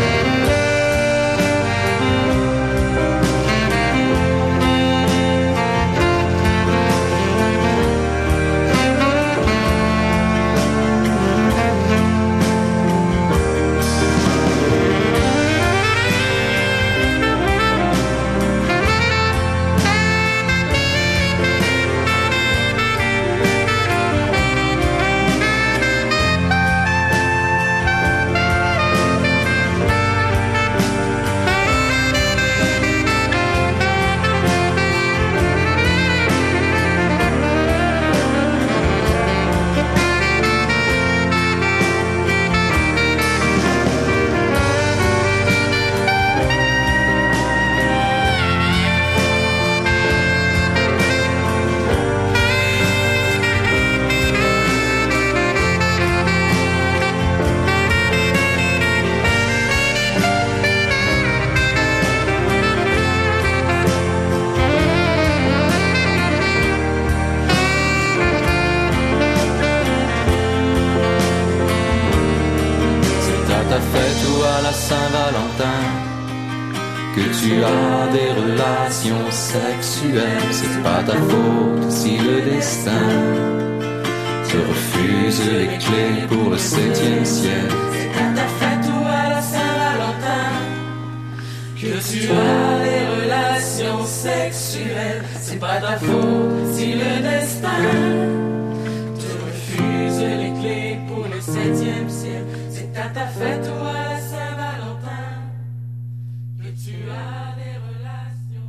C'est pas ta faute si le destin te refuse les clés pour le 7e ciel. C'est à ta fête ou à la Saint-Valentin que tu as des relations sexuelles. C'est pas ta faute si le destin te refuse les clés pour le 7e ciel. C'est à ta fête ou à la Saint-Valentin que tu as des relations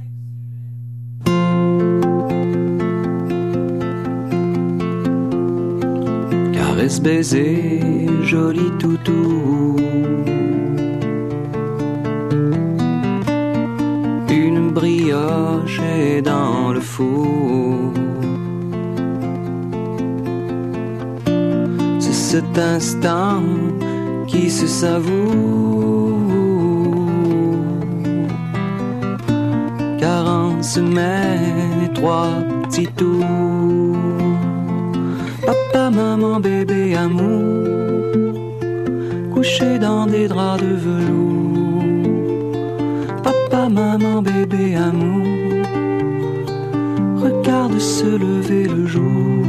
sexuelles. Caresse, baiser, joli toutou. Une brioche est dans le four. C'est cet instant qui se savoure. 40 semaines et 3 petits tours. Papa, maman, bébé, amour, couché dans des draps de velours. Papa, maman, bébé, amour, regarde se lever le jour.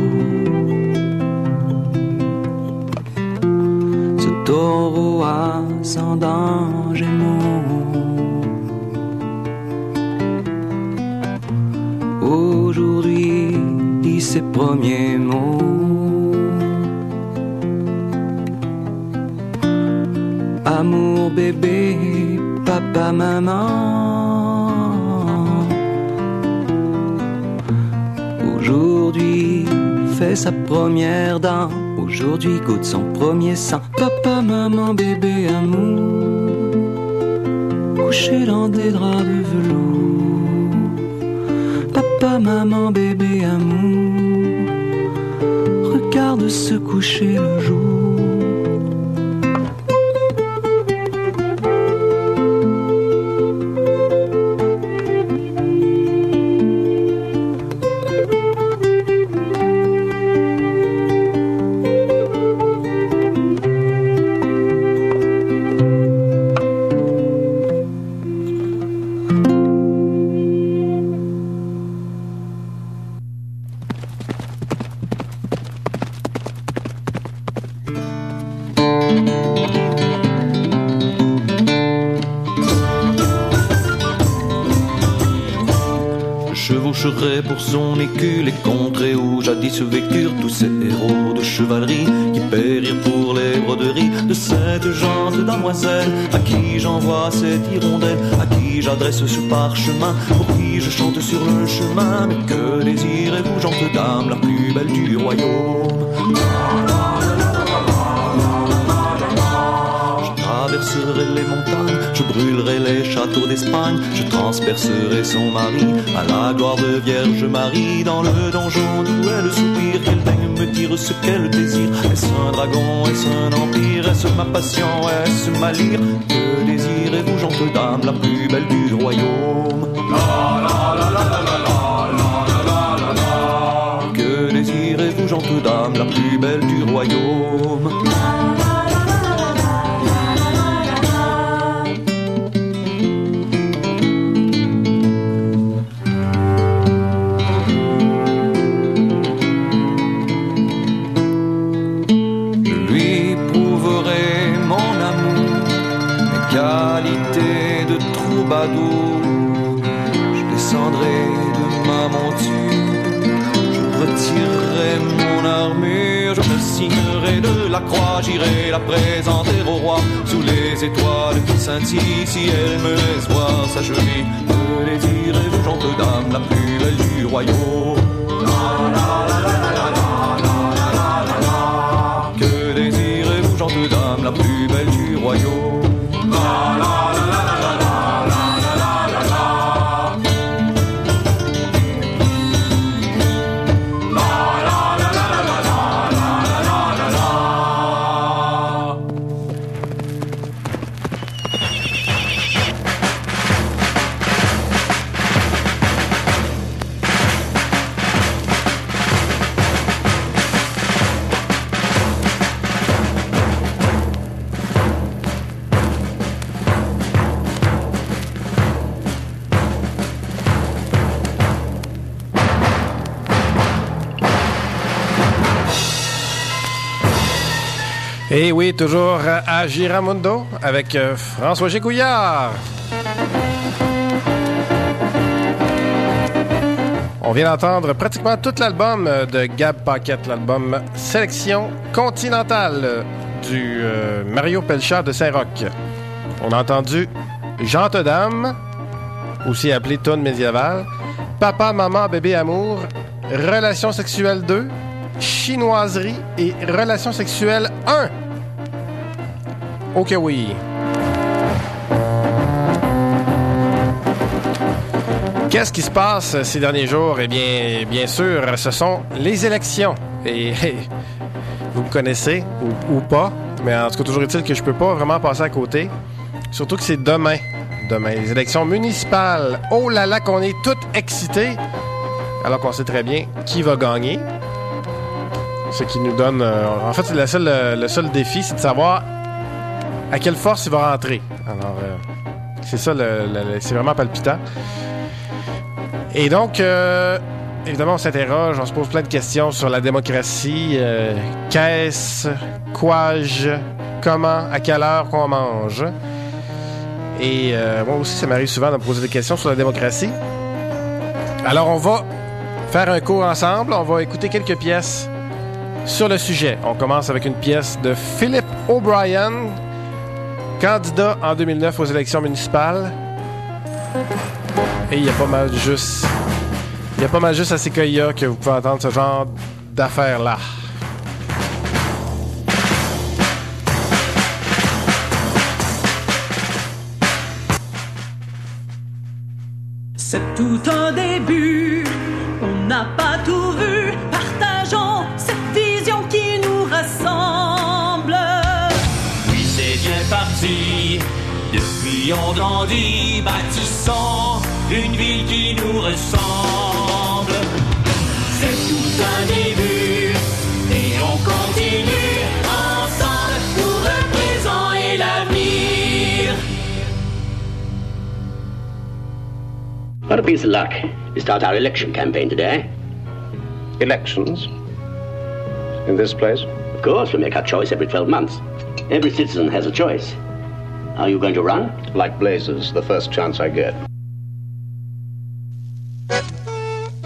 Ce taureau ascendant Gémeaux, aujourd'hui dit ses premiers mots. Amour, bébé, papa, maman. Aujourd'hui fait sa première dent. Aujourd'hui goûte son premier sang. Papa, maman, bébé, amour, couché dans des draps de velours. Papa, maman, bébé, amour, regarde se coucher le jour. marcherait pour son écu les contrées où jadis vécurent tous ces héros de chevalerie qui périrent pour les broderies de cette gente damoiselle à qui j'envoie cette hirondelle, à qui j'adresse ce parchemin, pour qui je chante sur le chemin. Mais que désirez-vous, gente dame, la plus belle du royaume? Je traverserai les montagnes, je brûlerai les châteaux d'Espagne, je transpercerai son mari à la gloire de Vierge Marie. Dans le donjon d'où elle soupire, qu'elle daigne me dire ce qu'elle désire. Est-ce un dragon, est-ce un empire, est-ce ma passion, est-ce ma lyre? Que désirez-vous, gente dame, la plus belle du royaume? Que désirez-vous, gente dame, la plus belle du royaume? Je descendrai de ma monture, je retirerai mon armure, je me signerai de la croix, j'irai la présenter au roi sous les étoiles qui scintillent. Si elle me laisse voir sa cheville, que désirez-vous, gente dame, la plus belle du royaume? Que désirez-vous, gente dame, la plus belle du royaume? Et oui, toujours à Giramundo avec François Gégouillard. On vient d'entendre pratiquement tout l'album de Gab Paquette, l'album Sélection continentale du Mario Pelchat de Saint-Roch. On a entendu Gente Dame, aussi appelé Toune médiévale, Papa, Maman, Bébé, Amour, Relations sexuelles 2, Chinoiserie et Relations sexuelles 1. Ok, oui. Qu'est-ce qui se passe ces derniers jours? Eh bien sûr, ce sont les élections. Et vous me connaissez, ou pas, mais en tout cas, toujours est-il que je peux pas vraiment passer à côté. Surtout que c'est demain. Demain, les élections municipales. Oh là là, qu'on est tous excités, alors qu'on sait très bien qui va gagner. Ce qui nous donne... en fait, le seul défi, c'est de savoir à quelle force il va rentrer. Alors, c'est ça, c'est vraiment palpitant. Et donc, évidemment, on s'interroge, on se pose plein de questions sur la démocratie. Qu'est-ce, quage, comment, à quelle heure qu'on mange. Et moi aussi, ça m'arrive souvent de me poser des questions sur la démocratie. Alors, on va faire un cours ensemble. On va écouter quelques pièces sur le sujet. On commence avec une pièce de Philip O'Brien, candidat en 2009 aux élections municipales. Et il y a pas mal juste à Sequoia que vous pouvez entendre ce genre d'affaires-là. C'est tout un début, on n'a pas tout vu, partageons cette vision qui nous rassemble. Oui, c'est bien parti, depuis on grandit, bâtissant une ville qui nous ressemble. C'est tout un début, et on continue ensemble pour le présent et l'avenir. What a piece of luck to start our election campaign today. Elections? In this place? Of course, we make our choice every 12 months. Every citizen has a choice. Are you going to run? Like blazes, the first chance I get.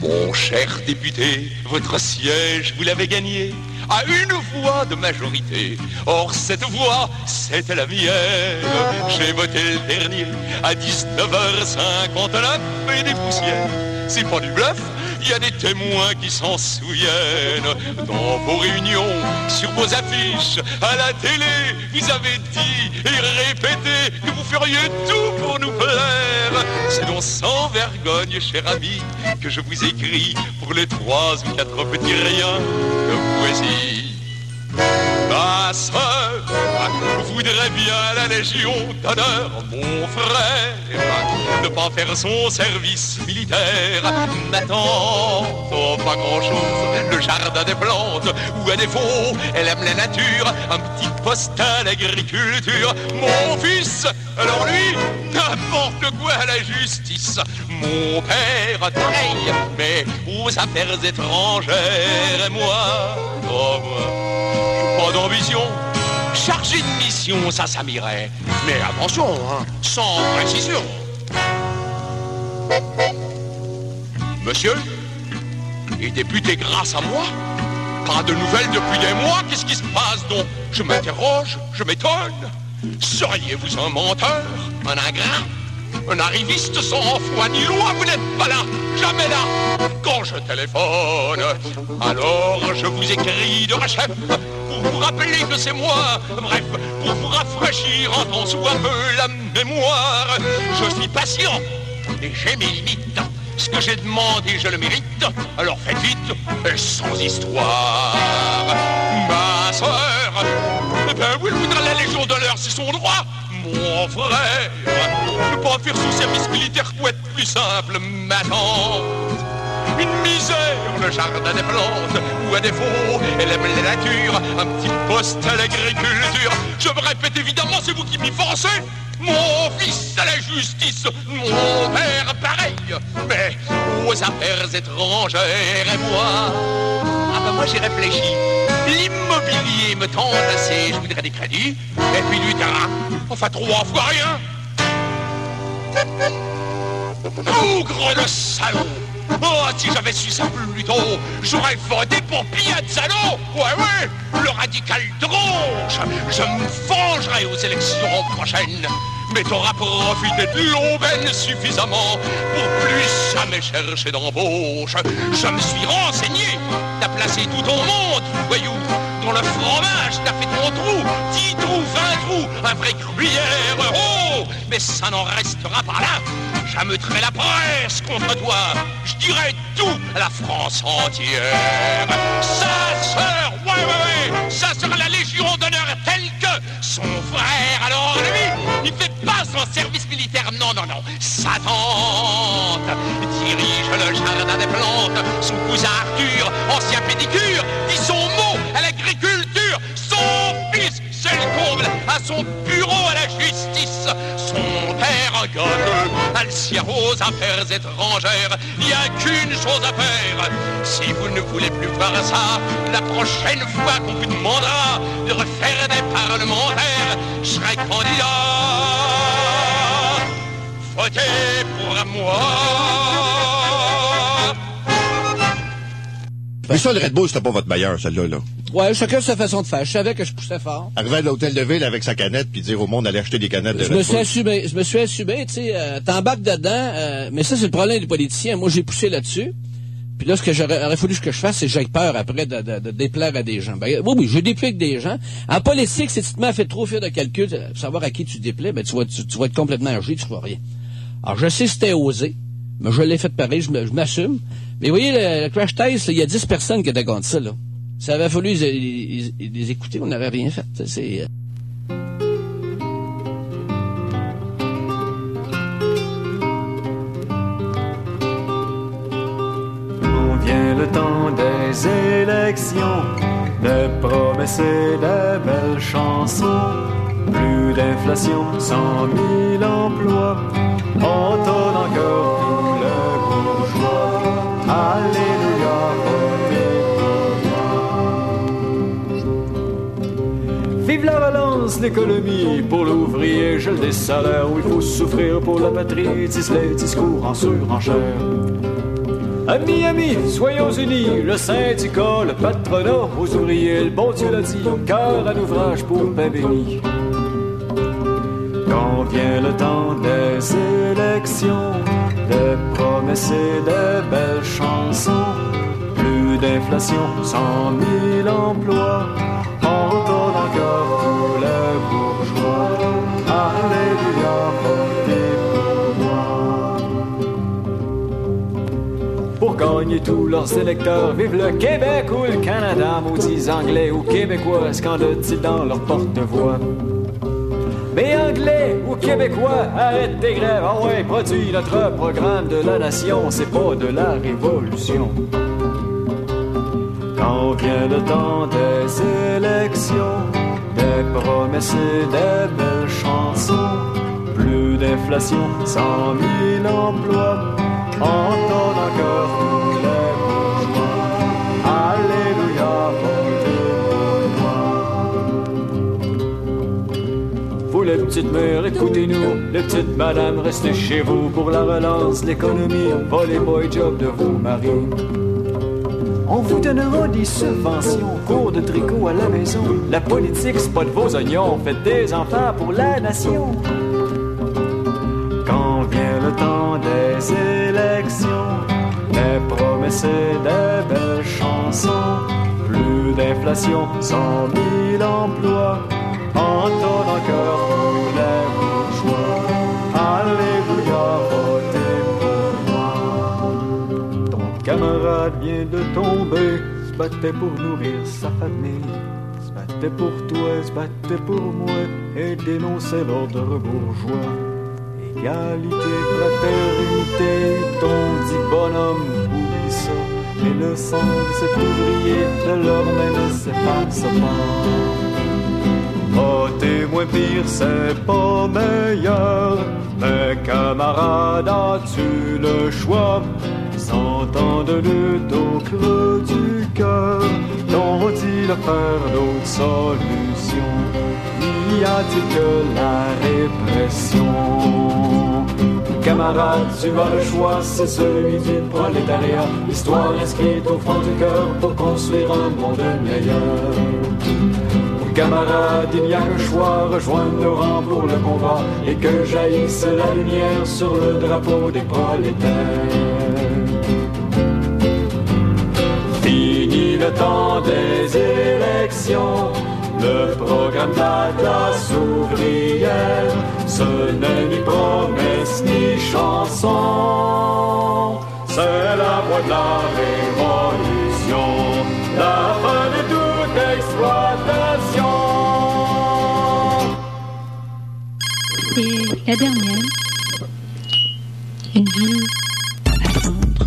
Mon cher député, votre siège, vous l'avez gagné à une voix de majorité. Or, cette voix, c'était la mienne. J'ai voté le dernier à 19h59 et des poussières. C'est pas du bluff, il y a des témoins qui s'en souviennent. Dans vos réunions, sur vos affiches, à la télé, vous avez dit et répété que vous feriez tout pour nous plaire. C'est donc sans vergogne, cher ami, que je vous écris pour les 3 ou 4 petits riens de poésie. Ma sœur voudrait bien la Légion d'honneur, mon frère, ne pas faire son service militaire. Ma tante, oh, pas grand-chose, le jardin des plantes, ou à défaut, elle aime la nature, un petit poste à l'agriculture. Mon fils, alors lui, n'importe quoi à la justice. Mon père, pareil, mais aux affaires étrangères. Et moi, oh moi, pas d'ambition, chargé de mission, ça m'irait. Mais attention, hein, sans précision. Monsieur, est député grâce à moi? Pas de nouvelles depuis des mois, qu'est-ce qui se passe donc? Je m'interroge, je m'étonne. Seriez-vous un menteur, un ingrat, un arriviste sans foi ni loi? Vous n'êtes pas là, jamais là, quand je téléphone. Alors je vous écris de rechef pour vous rappeler que c'est moi. Bref, pour vous rafraîchir en tant soit peu la mémoire. Je suis patient, et j'ai mes limites. Ce que j'ai demandé, je le mérite. Alors faites vite et sans histoire. Ma sœur, eh ben oui, elle voudra la Légion d'honneur, c'est son droit. Mon frère, ne pas faire son service militaire pour être plus simple, ma tante. Une misère, le jardin des plantes, ou à défaut, elle aime la nature, un petit poste à l'agriculture. Je me répète évidemment, c'est vous qui m'y forcez. Mon fils à la justice, mon père pareil, mais aux affaires étrangères. Et moi, ah ben moi j'ai réfléchi. L'immobilier me tente assez, je voudrais des crédits, et puis du terrain, enfin 3 fois rien. Bougre de salaud! Oh, si j'avais su ça plus tôt, j'aurais voté pour Piazzano. Ouais, le radical dronche. Je me vengerai aux élections prochaines. Mais t'auras profité de l'aubaine suffisamment pour plus jamais chercher d'embauche. Je me suis renseigné. T'as placé tout ton monde, voyou. Dans le fromage, t'as fait ton trou. 10 trous, 20 trous, un vrai gruyère. Oh, mais ça n'en restera pas là. J'ameuterai la presse contre toi. Je dirai tout à la France entière. Sa sœur, ouais, ça sera la Légion d'honneur telle que son frère. Alors lui, il fait pas son service militaire, non. Sa tante dirige le jardin des plantes. Son cousin Arthur, ancien pédicure, dit son mot à l'agriculture. Son fils, c'est le comble, à son bureau à la justice. Son père, un gâteux, a le sien aux affaires étrangères. Il n'y a qu'une chose à faire. Si vous ne voulez plus voir ça, la prochaine fois qu'on vous demandera de refaire des parlementaires, je serai candidat. Votez pour moi. Mais ça, le Red Bull, c'était pas votre meilleur, celle-là, là. Ouais, chacun sa façon de faire. Je savais que je poussais fort. Arriver à l'hôtel de ville avec sa canette puis dire au monde d'aller acheter des canettes de Red Bull. Je me suis assumé, tu sais, t'embarques dedans, mais ça, c'est le problème des politiciens. Moi, j'ai poussé là-dessus. Puis là, ce que aurait fallu que je fasse, c'est que j'ai peur après de déplaire à des gens. Ben, oui, je déplaire avec des gens. En politique, si tu te mets à faire trop faire de calcul, pour savoir à qui tu déplais, ben, tu vas être complètement âgé, tu vois rien. Alors, je sais que c'était osé, mais je l'ai fait pareil, je m'assume. Mais vous voyez, le crash test, il y a 10 personnes qui étaient contre ça, là. Ça avait fallu les écouter, on n'avait rien fait. C'est... On vient le temps des élections, de promesses et de belles chansons. Plus d'inflation, 100 000 emplois, on tourne encore tout le bourgeois. Alléluia, vive la relance, l'économie, pour l'ouvrier, gel des salaires, où il faut souffrir pour la patrie, disent les discours en surenchère. Amis, soyons unis, le syndicat, le patronat, aux ouvriers, le bon Dieu l'a dit, cœur à l'ouvrage pour pain béni. Quand vient le temps des élections, des promesses et des belles chansons, plus d'inflation, 100 000 emplois, on retourne encore pour les bourgeois. Alléluia, votez pour moi. Pour gagner tous leurs électeurs, vive le Québec ou le Canada, maudits Anglais ou Québécois, scandent-ils dans leur porte-voix. Mais Anglais ou Québécois, arrête tes grèves, ah ouais, produis notre programme de la nation, c'est pas de la révolution. Quand vient le temps des élections, des promesses et des belles chansons, plus d'inflation, 100 000 emplois, on donne encore tous les bourgeois. Alléluia, votez pour moi. Vous les petites mères, écoutez-nous, les petites madames, restez chez vous pour la relance, l'économie, volez pas les jobs de vos maris. On vous donnera des subventions, cours de tricot à la maison. La politique, c'est pas de vos oignons, faites des enfants pour la nation. Quand vient le temps des élections, des promesses et des belles chansons, plus d'inflation, 100 000 emplois, on donne encore pour les bourgeois. Alléluia, votez pour moi. Ton camarade vient de tomber, se battait pour nourrir sa famille, se battait pour toi, se battait pour moi, et dénonçait l'ordre bourgeois. Égalité, fraternité, ton dit bonhomme, oublie ça. Et le sang de cet ouvrier de l'homme ne s'efface pas. Votez moins pire, c'est pas meilleur. Mais camarade, as-tu le choix? 100 ans de lutte au creux du cœur, t'ont-ils faire d'autres solutions? Y a-t-il que la répression? Camarade, tu as le choix, c'est celui du prolétariat. L'histoire inscrite au fond du cœur pour construire un monde meilleur. Camarade, il n'y a qu'un choix, rejoindre nos rangs pour le combat et que jaillisse la lumière sur le drapeau des prolétaires. Fini le temps des élections, le programme de la classe ouvrière, ce n'est ni promesse ni chanson, c'est la voie de la révolution, la fin de toute exploitation. Et la dernière, une ville à vendre.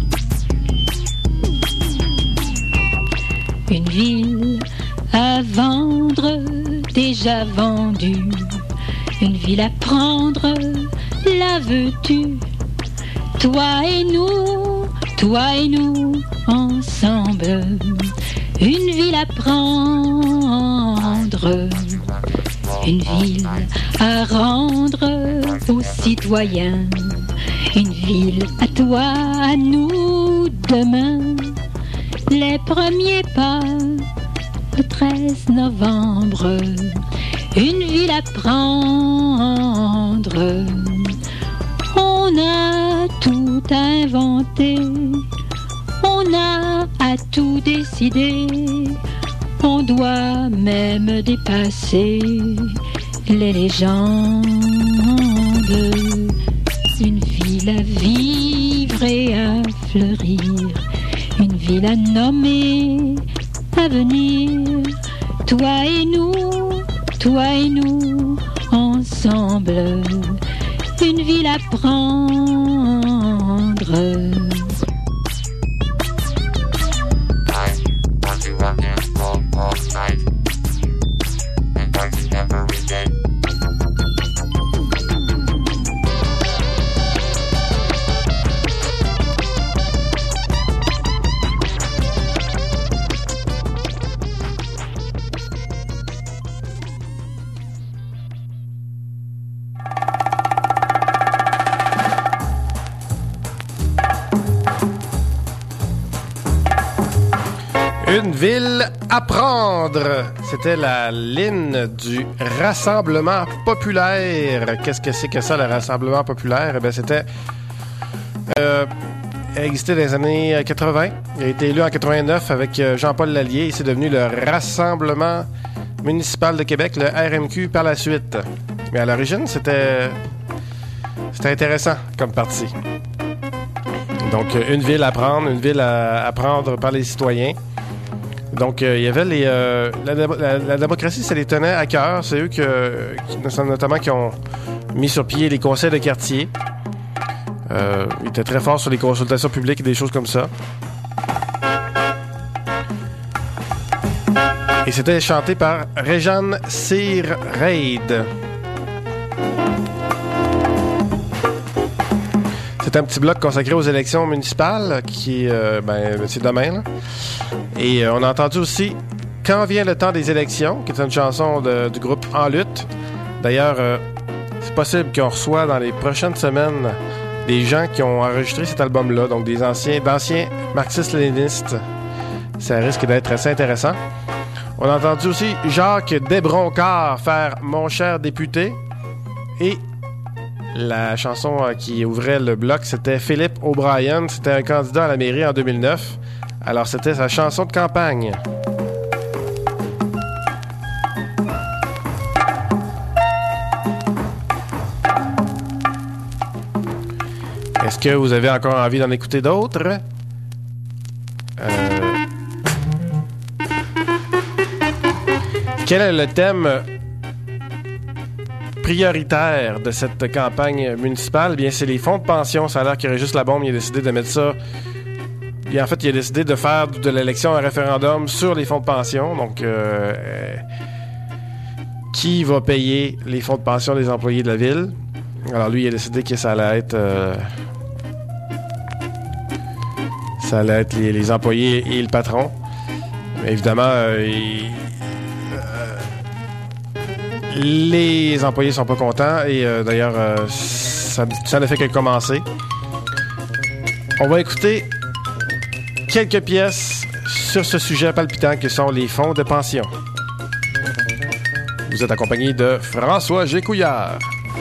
Une ville à vendre, déjà vendue. Une ville à prendre, la veux-tu? Toi et nous, ensemble. Une ville à prendre. Une ville à rendre aux citoyens. Une ville à toi, à nous, demain. Les premiers pas, le 13 novembre. Une ville à prendre. On a tout inventé. On a à tout décider. On doit même dépasser les légendes. Une ville à vivre et à fleurir. Une ville à nommer, à venir. Toi et nous, ensemble. Une ville à prendre. Une ville à prendre. C'était la ligne du Rassemblement populaire. Qu'est-ce que c'est que ça, le Rassemblement populaire? Eh bien, c'était... elle a existé dans les années 80. Il a été élu en 89 avec Jean-Paul Lallier. Et c'est devenu le Rassemblement municipal de Québec, le RMQ, par la suite. Mais à l'origine, c'était intéressant comme parti. Donc, une ville à prendre, une ville à prendre par les citoyens. Donc, il y avait la démocratie, ça les tenait à cœur. C'est eux notamment qui ont mis sur pied les conseils de quartier. Ils étaient très forts sur les consultations publiques et des choses comme ça. Et c'était chanté par Réjeanne Cyr-Reid. C'est un petit bloc consacré aux élections municipales qui c'est demain. Là. Et on a entendu aussi Quand vient le temps des élections, qui est une chanson du groupe En Lutte. D'ailleurs, c'est possible qu'on reçoit dans les prochaines semaines des gens qui ont enregistré cet album-là, donc d'anciens marxistes-léninistes. Ça risque d'être assez intéressant. On a entendu aussi Jacques Desbroncard faire Mon cher député. Et la chanson qui ouvrait le bloc, c'était Philippe O'Brien. C'était un candidat à la mairie en 2009. Alors, c'était sa chanson de campagne. Est-ce que vous avez encore envie d'en écouter d'autres? Quel est le thème prioritaire de cette campagne municipale? Bien, c'est les fonds de pension. Ça a l'air qu'il y aurait juste la bombe. Il a décidé de mettre ça. Et en fait, il a décidé de faire de l'élection un référendum sur les fonds de pension. Donc, qui va payer les fonds de pension des employés de la ville? Alors, lui, il a décidé que ça allait être... les employés et le patron. Évidemment, les employés sont pas contents et d'ailleurs, ça ne fait que commencer. On va écouter quelques pièces sur ce sujet palpitant que sont les fonds de pension. Vous êtes accompagné de François Gécouillard.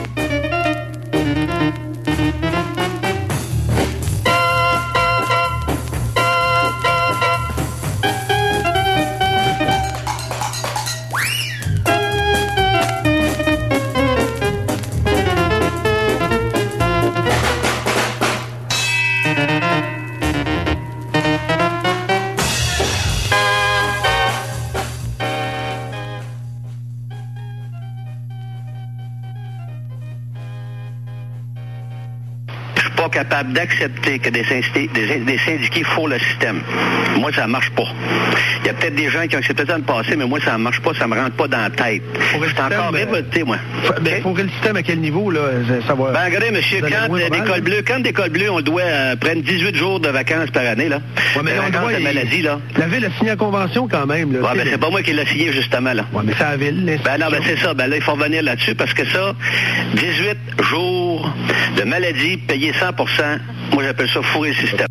Capable d'accepter que des syndiqués font le système. Moi, ça marche pas. Il y a peut-être des gens qui ont accepté ça dans le passé, mais moi, ça marche pas, ça me rentre pas dans la tête. Je suis encore révolté, moi. Fourrer le système à quel niveau, là? Ça va... Ben, regardez, monsieur, quand d'école bleue, on doit prendre 18 jours de vacances par année, là. Ouais, mais vacances de maladie, là. La ville a signé la convention, quand même, là. Ouais, mais c'est pas moi qui l'ai signé, justement, là. Ouais, mais c'est la ville, Ben non, ben c'est ça. Ben là, il faut revenir là-dessus, parce que ça, 18 jours de maladie payés 100%, moi, j'appelle ça fourrer le système.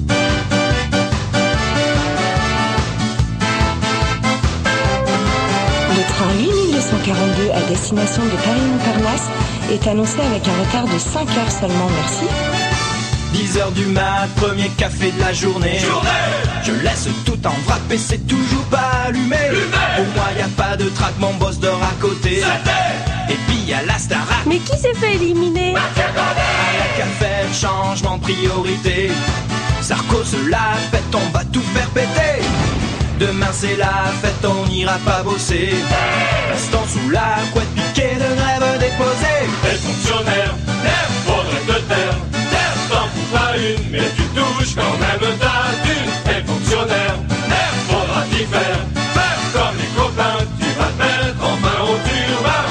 Le train 8242 à destination de Paris-Montparnasse est annoncé avec un retard de 5 heures seulement, merci. 10h du mat, premier café de la journée. Je laisse tout en vrac et c'est toujours pas allumé. Pour moi y a pas de trac, mon boss dort à côté. Et puis y a la Starac. Mais qui s'est fait éliminer? À la café, changement de priorité. Sarko se la fête, on va tout faire péter. Demain c'est la fête, on n'ira pas bosser. Restons sous la couette, piqué de grève déposée. Les fonctionnaires, lève, faudrait te taire. T'en fous pas une, mais tu touches quand même ta thune. Les fonctionnaires, faudra t'y faire. Faire comme les copains, tu vas te mettre enfin au turbin.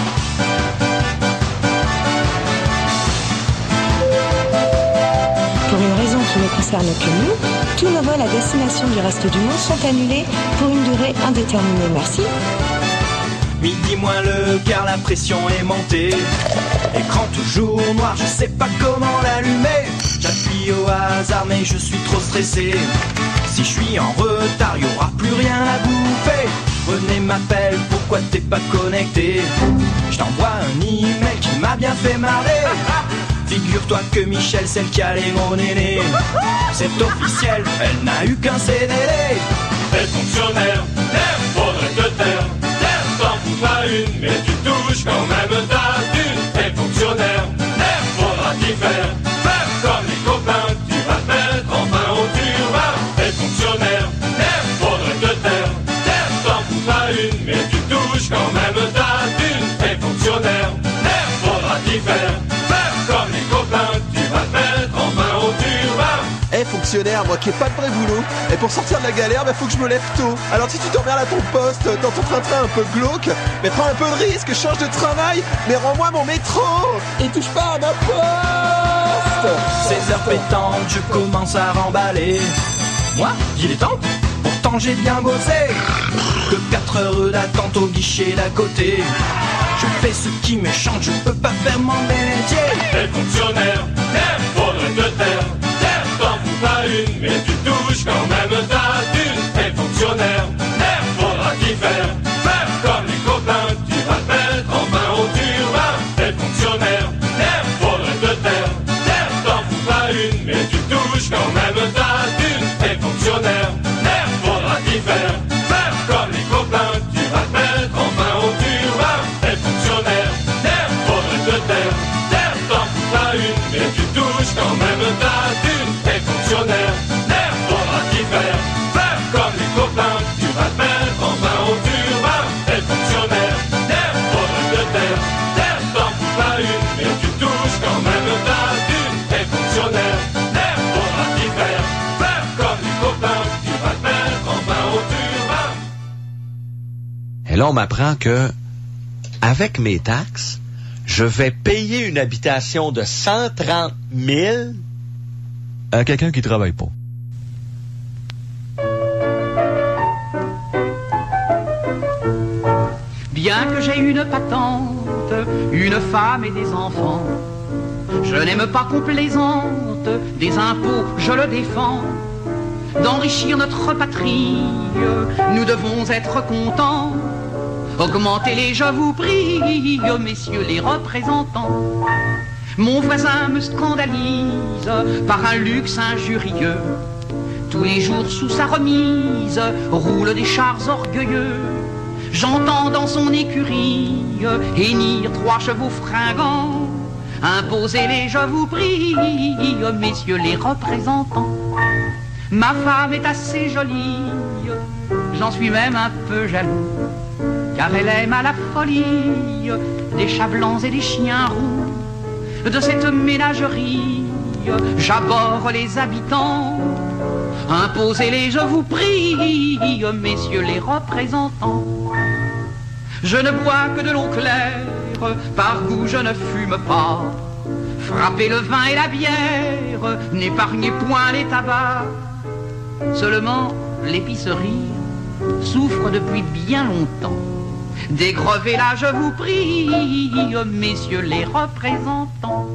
Pour une raison qui ne concerne que nous, tous nos vols à destination du reste du monde sont annulés pour une durée indéterminée. Merci. Midi moins le quart, la pression est montée. Écran toujours noir, je sais pas comment l'allumer. J'appuie choisi au hasard, mais je suis trop stressé. Si je suis en retard, y aura plus rien à bouffer. René m'appelle, pourquoi t'es pas connecté? Je t'envoie un email qui m'a bien fait marrer. Figure-toi que Michel, celle qui allait mon aîné, c'est officiel, elle n'a eu qu'un CDD. T'es fonctionnaire, l'air faudrait te taire. L'air t'en fout pas une, mais tu touches quand même ta thune. T'es fonctionnaire, l'air faudra t'y faire. Faire comme les copains, tu vas te mettre enfin au turbin. T'es fonctionnaire, l'air faudrait te taire. L'air t'en fout pas une, mais tu touches quand même ta thune. T'es fonctionnaire, l'air faudra t'y faire. Faire comme les copains, tu vas te mettre enfin au turbin. Fonctionnaire, moi qui ai pas de vrai boulot, et pour sortir de la galère, faut que je me lève tôt. Alors si tu t'emmerdes à ton poste, dans ton train-train un peu glauque, mais prends un peu de risque, change de travail, mais rends-moi mon métro et touche pas à ma poste. 16 heures pétantes, je commence à remballer. Moi, il est temps, pourtant j'ai bien bossé. Que 4 heures d'attente au guichet d'à côté. Je fais ce qui me chante, je peux pas faire mon métier. T'es fonctionnaire, l'air faudrait te taire. T'en fous pas une, mais tu touches quand même ta thune. T'es fonctionnaire, l'air faudra t'y faire. Faire comme les copains, tu vas te mettre enfin au turbin. T'es fonctionnaire, l'air faudrait te taire. L'air t'en fous pas une, mais tu touches quand même ta thune. T'es fonctionnaire, l'air faudra t'y faire. Faire comme les copains, tu vas te mettre enfin au turbin. T'es fonctionnaire, l'air faudrait te taire. L'air t'en fous pas une, mais tu touches quand même ta thune. T'es fonctionnaire, l'air faudra t'y faire. Faire comme les copains, tu vas te mettre enfin au turbin. T'es fonctionnaire, l'air faudra te taire. L'air t'en fous pas une, mais tu touches quand même ta thune. T'es fonctionnaire, l'air faudra t'y faire. Faire comme les copains, tu vas te mettre enfin au turbin. Et là, on m'apprend que, avec mes taxes, je vais payer une habitation de 130 000 à quelqu'un qui travaille pas. Bien que j'ai une patente, une femme et des enfants, je n'aime pas qu'on plaisante, des impôts je le défends. D'enrichir notre patrie, nous devons être contents. Augmentez-les, je vous prie, messieurs les représentants. Mon voisin me scandalise par un luxe injurieux. Tous les jours sous sa remise roulent des chars orgueilleux. J'entends dans son écurie hennir 3 chevaux fringants. Imposez-les, je vous prie, messieurs les représentants. Ma femme est assez jolie, j'en suis même un peu jaloux, car elle aime à la folie des chats blancs et des chiens roux. De cette ménagerie, j'abhorre les habitants. Imposez-les, je vous prie, messieurs les représentants. Je ne bois que de l'eau claire, par goût je ne fume pas. Frappez le vin et la bière, n'épargnez point les tabacs. Seulement, l'épicerie souffre depuis bien longtemps. Dégrevez-la, je vous prie, messieurs les représentants.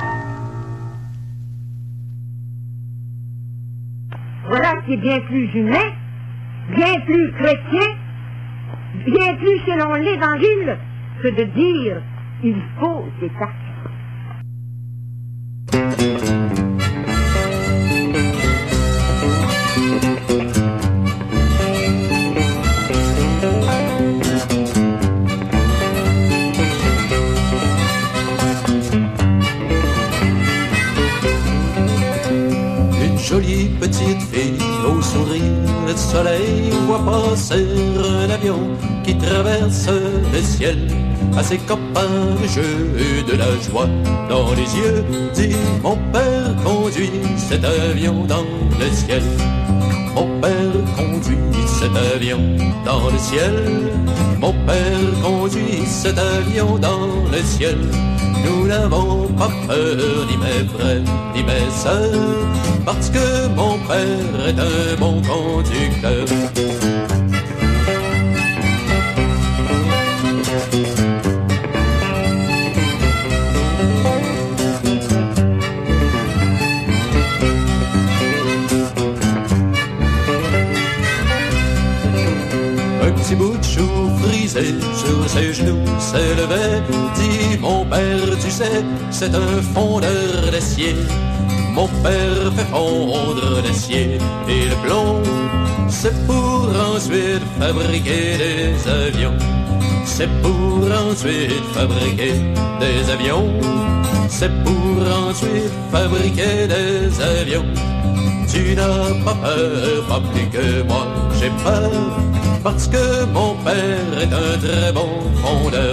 Voilà qui est bien plus humain, bien plus chrétien, bien plus selon l'Évangile, que de dire il faut des taxes. Jolie petite fille au sourire de soleil voit passer un avion qui traverse le ciel. À ses copains de jeu et de la joie dans les yeux, dit mon père conduit cet avion dans le ciel. Mon père conduit cet avion dans le ciel. Mon père conduit cet avion dans le ciel. Nous n'avons pas peur, ni mes frères, ni mes sœurs, parce que mon père est un bon conducteur. brisé sur ses genoux s'élevait. Dit mon père, tu sais, c'est un fondeur d'acier. Mon père fait fondre l'acier et le plomb, c'est pour ensuite fabriquer des avions. C'est pour ensuite fabriquer des avions. C'est pour ensuite fabriquer des avions. Tu n'as pas peur, pas plus que moi, j'ai peur, parce que mon père est un très bon fondeur.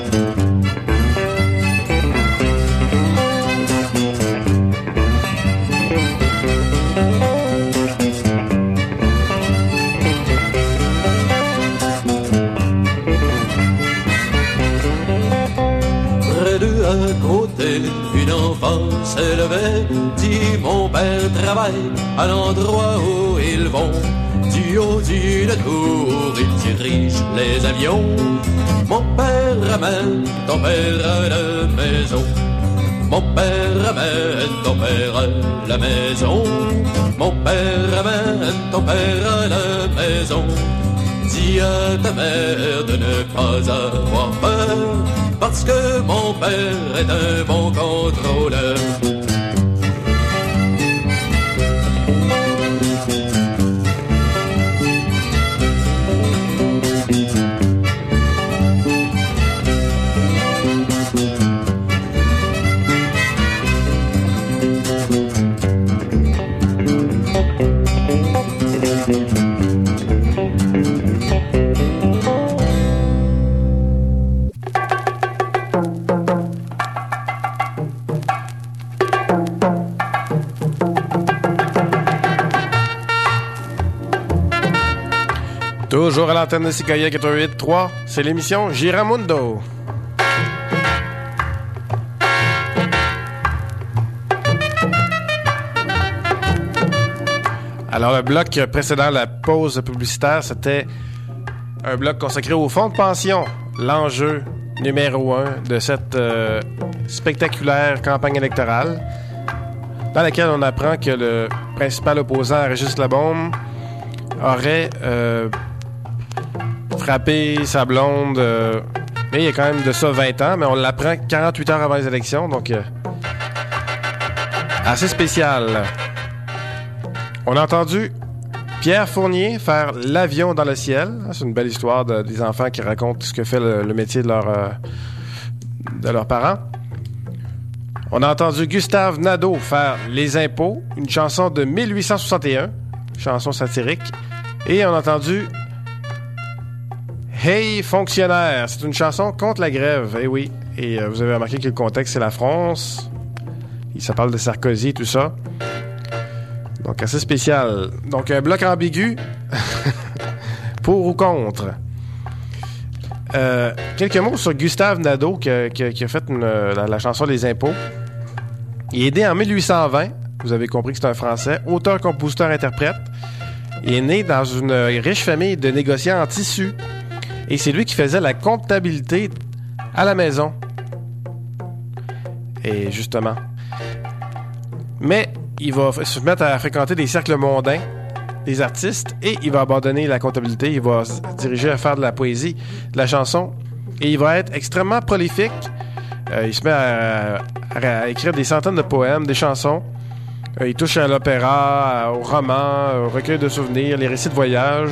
À côté, une enfant s'élevait, dit mon père travaille à l'endroit où ils vont. Du haut d'une tour, il dirige les avions. Mon père ramène ton père à la maison. Mon père ramène ton père à la maison. Mon père ramène ton père à la maison. Dis à ta mère de ne pas avoir peur, parce que mon père est un bon contrôleur. Toujours à l'antenne de Sikaïa 88.3, c'est l'émission Giramundo. Alors, le bloc précédent la pause publicitaire, c'était un bloc consacré au fonds de pension, l'enjeu numéro 1 de cette spectaculaire campagne électorale, dans laquelle on apprend que le principal opposant, Régis Labaume, aurait frappé sa blonde, mais il y a quand même de ça 20 ans, mais on l'apprend 48 heures avant les élections, donc assez spécial. On a entendu Pierre Fournier faire l'avion dans le ciel. C'est une belle histoire des enfants qui racontent ce que fait le métier de leurs parents. On a entendu Gustave Nadeau faire Les impôts, une chanson de 1861, chanson satirique. Et on a entendu Hey fonctionnaire, c'est une chanson contre la grève. Eh oui, et vous avez remarqué que le contexte c'est la France. Ça parle de Sarkozy, tout ça. Donc assez spécial. Donc un bloc ambigu. Pour ou contre. Quelques mots sur Gustave Nadeau qui a fait la chanson Les impôts. Il est né en 1820. Vous avez compris que c'est un Français. Auteur, compositeur, interprète. Il est né dans une riche famille de négociants en tissu. Et c'est lui qui faisait la comptabilité à la maison. Et justement. Mais il va se mettre à fréquenter des cercles mondains, des artistes, et il va abandonner la comptabilité. Il va se diriger à faire de la poésie, de la chanson. Et il va être extrêmement prolifique. Il se met à écrire des centaines de poèmes, des chansons. Il touche à l'opéra, au roman, au recueil de souvenirs, les récits de voyage.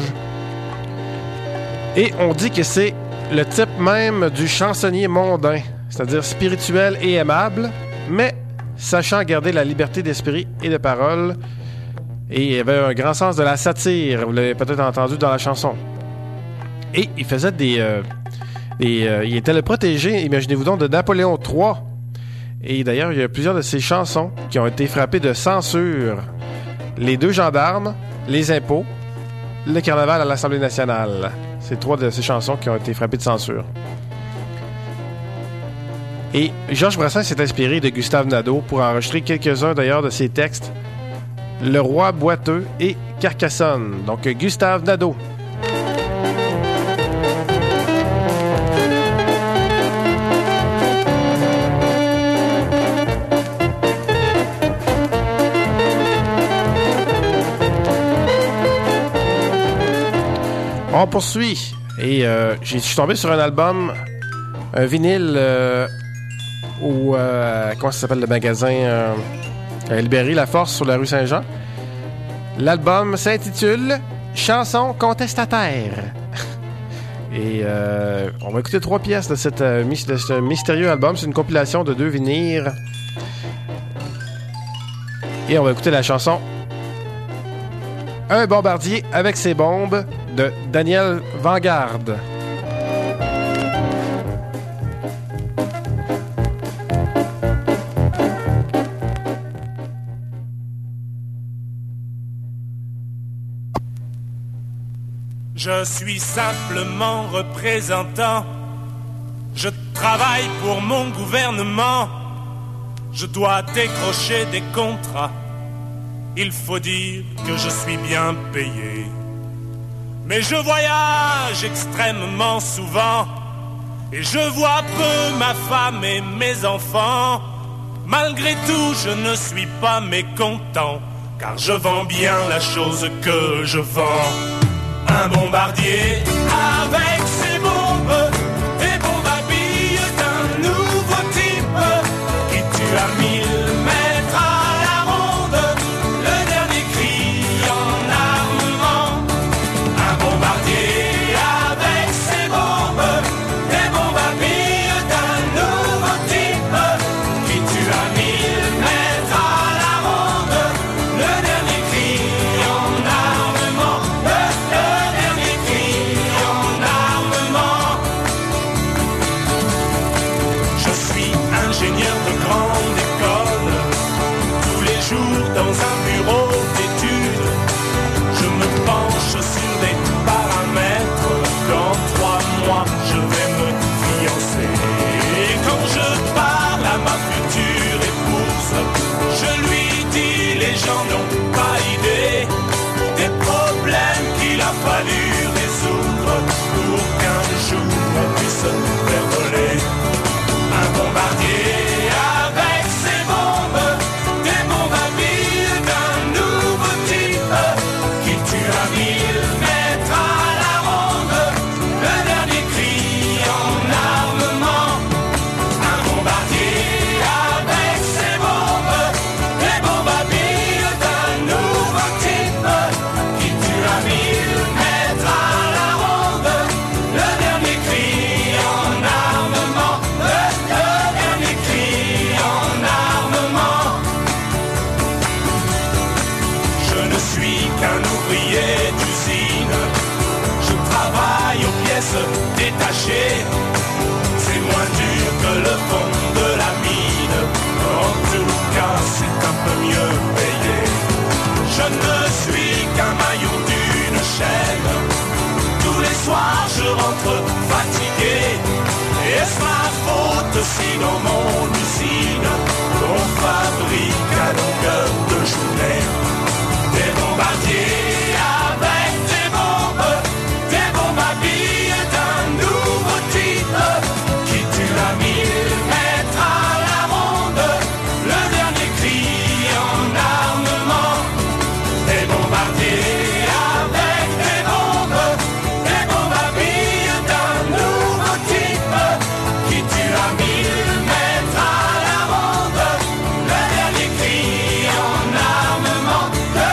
Et on dit que c'est le type même du chansonnier mondain, c'est-à-dire spirituel et aimable, mais sachant garder la liberté d'esprit et de parole. Et il avait un grand sens de la satire, vous l'avez peut-être entendu dans la chanson. Et il faisait il était le protégé, imaginez-vous donc, de Napoléon III. Et d'ailleurs, il y a plusieurs de ses chansons qui ont été frappées de censure. Les deux gendarmes, Les impôts, le carnaval à l'Assemblée nationale. C'est 3 de ces chansons qui ont été frappées de censure. Et Georges Brassens s'est inspiré de Gustave Nadeau pour enregistrer quelques-uns d'ailleurs de ses textes. Le Roi boiteux et Carcassonne. Donc Gustave Nadeau. On poursuit Et je suis tombé sur un album, un vinyle comment ça s'appelle le magasin Libéry La Force sur la rue Saint-Jean. L'album s'intitule Chansons contestataires. Et on va écouter 3 pièces de ce mystérieux album. C'est une compilation de 2 vinyles. Et on va écouter la chanson Un bombardier avec ses bombes de Daniel Vanguard. Je suis simplement représentant. Je travaille pour mon gouvernement. Je dois décrocher des contrats. Il faut dire que je suis bien payé. Mais je voyage extrêmement souvent. Et je vois peu ma femme et mes enfants. Malgré tout, je ne suis pas mécontent. Car je vends bien la chose que je vends. Un bombardier avec ses bombes, des bombes à billes d'un nouveau type qui tue à 1000 mètres à la ronde, le dernier cri en armement. Un bombardier avec ses bombes, des bombes à billes d'un nouveau type qui tue à 1000 mètres à la ronde, le dernier cri en armement. Ingénieur de grande école, tous les jours dans un bureau d'études, je me penche sur des paramètres. Dans 3 mois, je vais me fiancer. Et quand je parle à ma future épouse, je lui dis les gens n'ont pas idée des problèmes qu'il a fallu résoudre pour qu'un jour on puisse faire voler un bombardier avec ses bombes, des bombes à billes d'un nouveau type qui tue à 1000 mètres à la ronde, le dernier cri en armement. Un bombardier avec ses bombes, des bombes à billes d'un nouveau type qui tue à 1000 mètres à la ronde, le dernier cri en armement. Qu'un ouvrier d'usine, je travaille aux pièces détachées. C'est moins dur que le fond de la mine. En tout cas, c'est un peu mieux payé. Je ne suis qu'un maillon d'une chaîne. Tous les soirs, je rentre fatigué. Est-ce ma faute si dans mon usine on fabrique à longueur de journée des bombardiers avec des bombes à billes d'un nouveau type qui tue à 1000 mètres à la ronde, le dernier cri en armement. Des bombardiers avec des bombes à billes d'un nouveau type qui tue à 1000 mètres à la ronde, le dernier cri en armement.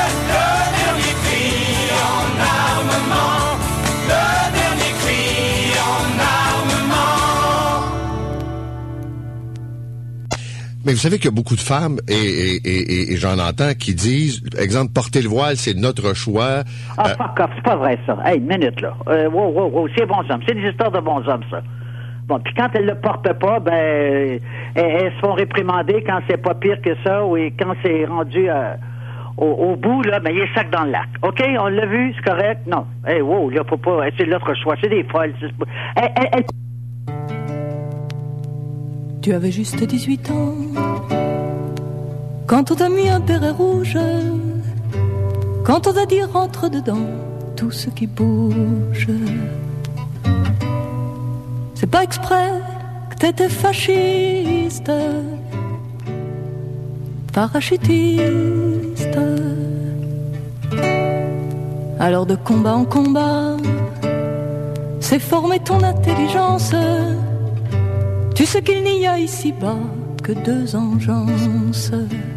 Mais vous savez qu'il y a beaucoup de femmes, et j'en entends, qui disent, exemple, porter le voile, c'est notre choix. Ah, fuck off, c'est pas vrai, ça. Hey, une minute, là. Wow, c'est bons hommes. C'est des histoires de bons hommes, ça. Bon, puis quand elles le portent pas, ben, elles se font réprimander quand c'est pas pire que ça, ou quand c'est rendu au bout, là, ben, il est sac dans le lac. OK? On l'a vu, c'est correct? Non. Hey, wow, là, faut pas, c'est l'autre choix. C'est des folles. Tu avais juste 18 ans quand on t'a mis un béret rouge, quand on t'a dit rentre dedans tout ce qui bouge. C'est pas exprès que t'étais fasciste, parachutiste. Alors de combat en combat, c'est former ton intelligence. Tu sais qu'il n'y a ici-bas que deux engences,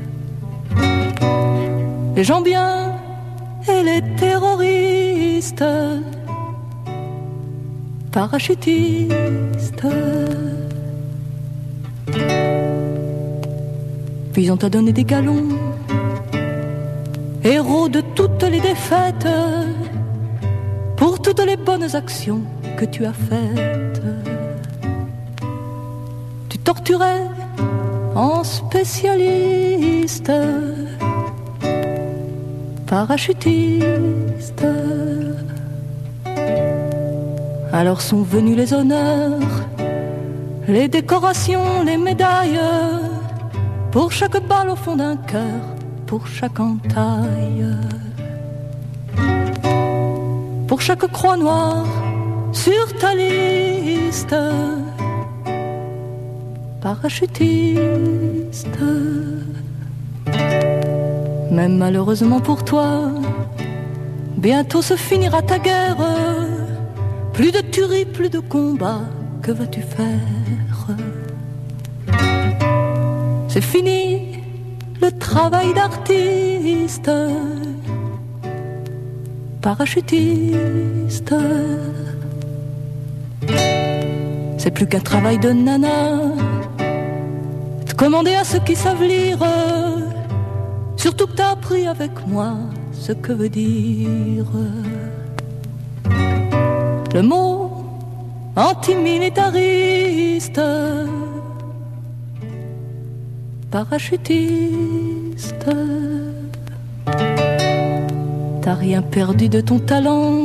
les gens bien et les terroristes, parachutistes. Puis on t'a donné des galons, héros de toutes les défaites, pour toutes les bonnes actions que tu as faites. Tu torturais en spécialiste, parachutiste. Alors sont venus les honneurs, les décorations, les médailles, pour chaque balle au fond d'un cœur, pour chaque entaille, pour chaque croix noire sur ta liste, parachutiste. Même malheureusement pour toi, bientôt se finira ta guerre. Plus de tuerie, plus de combat, que vas-tu faire? C'est fini le travail d'artiste, parachutiste. C'est plus qu'un travail de nana, de commander à ceux qui savent lire. Surtout que t'as appris avec moi ce que veut dire le mot antimilitariste, parachutiste. T'as rien perdu de ton talent,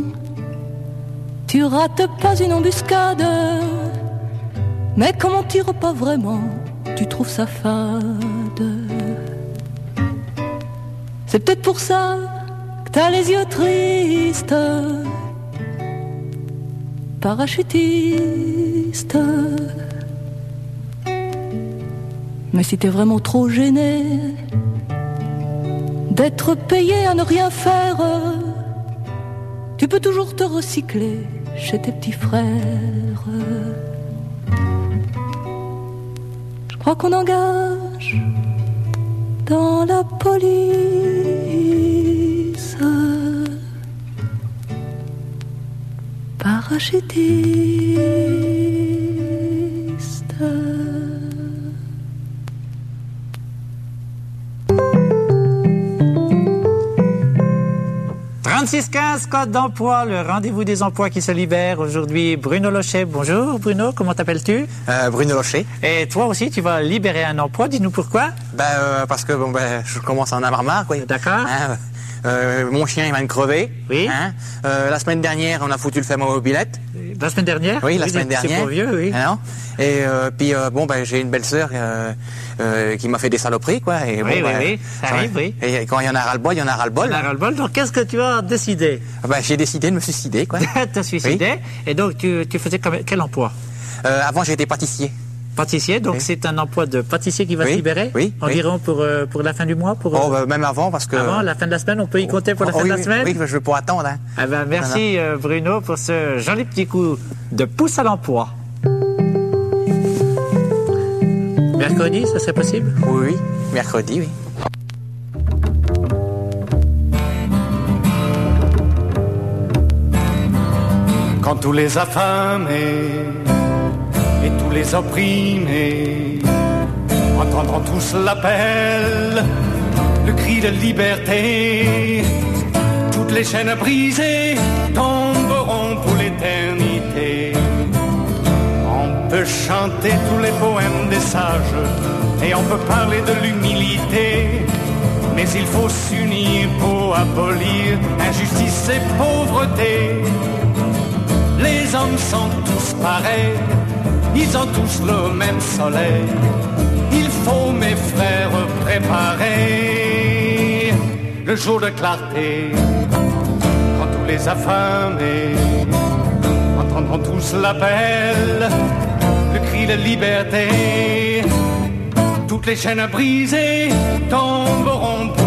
tu rates pas une embuscade, mais comme on tire pas vraiment, tu trouves ça fade. C'est peut-être pour ça que t'as les yeux tristes, parachutiste. Mais si t'es vraiment trop gêné d'être payé à ne rien faire, tu peux toujours te recycler chez tes petits frères. Je crois qu'on engage dans la police parachutiste. 3615, code d'emploi, le rendez-vous des emplois qui se libèrent. Aujourd'hui, Bruno Lochet. Bonjour Bruno, comment t'appelles-tu? Bruno Lochet. Et toi aussi, tu vas libérer un emploi, dis-nous pourquoi? Parce que je commence à en avoir marre, quoi. D'accord. Mon chien, il va me crever. Oui. La semaine dernière, on a foutu le ferme aux mobilettes. La semaine dernière? Oui, la semaine dernière. C'est pour vieux, oui. Et puis, j'ai une belle-sœur qui m'a fait des saloperies, quoi. Et oui, ça arrive, oui. Et quand il y en a ras-le-bol, il y en a ras-le-bol. Il y en a ras-le-bol. Donc, qu'est-ce que tu as décidé? J'ai décidé de me suicider, quoi. T'as suicidé? Oui. Et donc, tu faisais quel emploi? Avant, j'ai été pâtissier. Pâtissier, donc c'est un emploi de pâtissier qui va se libérer? Oui. Environ pour la fin du mois? Même avant, parce que... Avant, la fin de la semaine, on peut y compter pour la fin de la semaine? Oui, je vais pas attendre. Hein. Merci Bruno pour ce joli petit coup de pouce à l'emploi. Mercredi, ça serait possible? Oui, mercredi, oui. Quand tous les affamés et tous les opprimés entendront tous l'appel, le cri de liberté, toutes les chaînes brisées tomberont pour l'éternité. On peut chanter tous les poèmes des sages et on peut parler de l'humilité, mais il faut s'unir pour abolir injustice et pauvreté. Les hommes sont tous pareils, ils ont tous le même soleil. Il faut, mes frères, préparer le jour de clarté. Quand tous les affamés entendront tous l'appel, le cri de liberté, toutes les chaînes brisées tomberont pour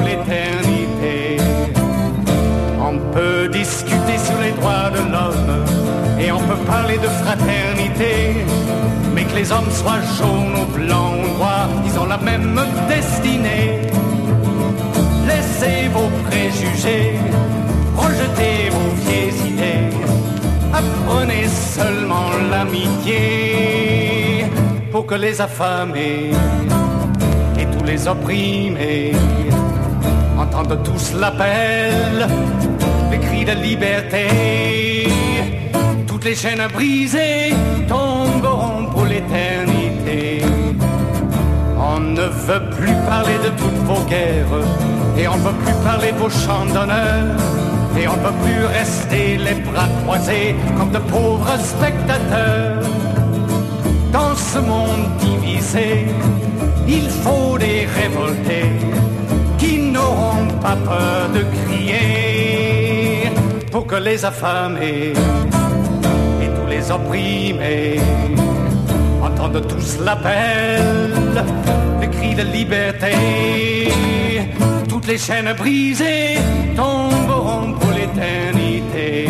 l'éternité. On peut discuter sur les droits de l'homme et peut parler de fraternité, mais que les hommes soient jaunes ou blancs ou noirs, ils ont la même destinée. Laissez vos préjugés, rejetez vos vieilles idées, apprenez seulement l'amitié pour que les affamés et tous les opprimés entendent tous l'appel, les cris de liberté. Toutes les chaînes brisées tomberont pour l'éternité. On ne veut plus parler de toutes vos guerres, et on ne veut plus parler de vos chants d'honneur, et on ne peut plus rester les bras croisés comme de pauvres spectateurs. Dans ce monde divisé, il faut des révoltés qui n'auront pas peur de crier pour que les affamés et tous les opprimés entendent tous l'appel, le cri de liberté. Toutes les chaînes brisées tomberont pour l'éternité.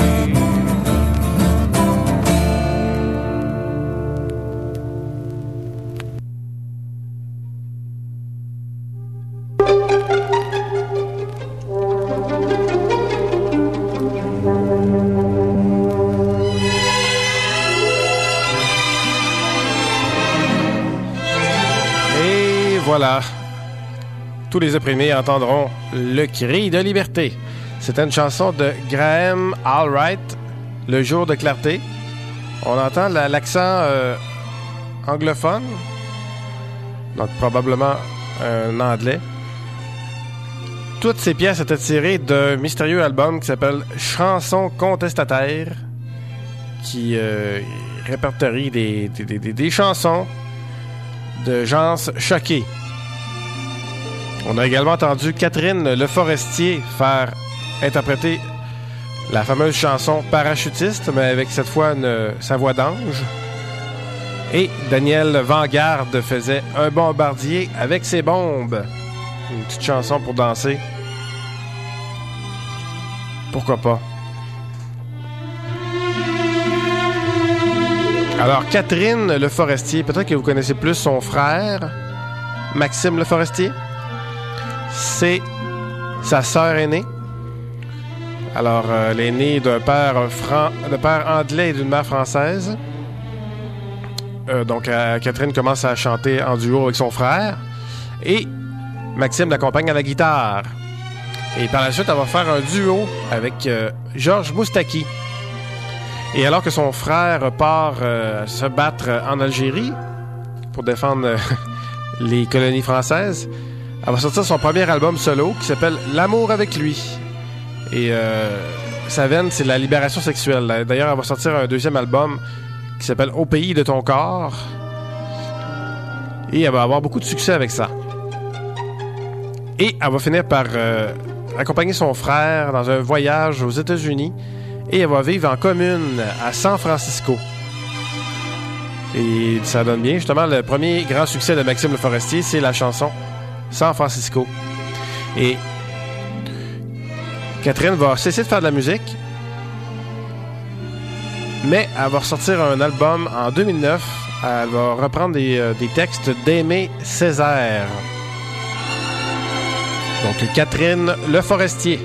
Voilà. Tous les opprimés entendront le cri de liberté. C'était une chanson de Graham Allwright, Le jour de clarté. On entend l'accent anglophone, donc probablement un anglais. Toutes ces pièces étaient tirées d'un mystérieux album qui s'appelle Chansons contestataires, qui répertorie des chansons de gens choqués. On a également entendu Catherine Le Forestier faire interpréter la fameuse chanson Parachutiste, mais avec cette fois sa voix d'ange. Et Daniel Vanguard faisait Un bombardier avec ses bombes. Une petite chanson pour danser. Pourquoi pas? Alors, Catherine Le Forestier, peut-être que vous connaissez plus son frère, Maxime Le Forestier. C'est sa sœur aînée. Alors, elle est née d'un père anglais et d'une mère française. Donc, Catherine commence à chanter en duo avec son frère. Et Maxime l'accompagne à la guitare. Et par la suite, elle va faire un duo avec Georges Moustaki. Et alors que son frère part se battre en Algérie pour défendre les colonies françaises, elle va sortir son premier album solo qui s'appelle L'amour avec lui. Et sa veine, c'est la libération sexuelle. D'ailleurs, elle va sortir un deuxième album qui s'appelle Au pays de ton corps. Et elle va avoir beaucoup de succès avec ça. Et elle va finir par accompagner son frère dans un voyage aux États-Unis. Et elle va vivre en commune à San Francisco. Et ça donne bien. Justement, le premier grand succès de Maxime Le Forestier, c'est la chanson San Francisco. Et Catherine va cesser de faire de la musique, mais elle va ressortir un album en 2009. Elle va reprendre des textes d'Aimé Césaire. Donc, Catherine Le Forestier.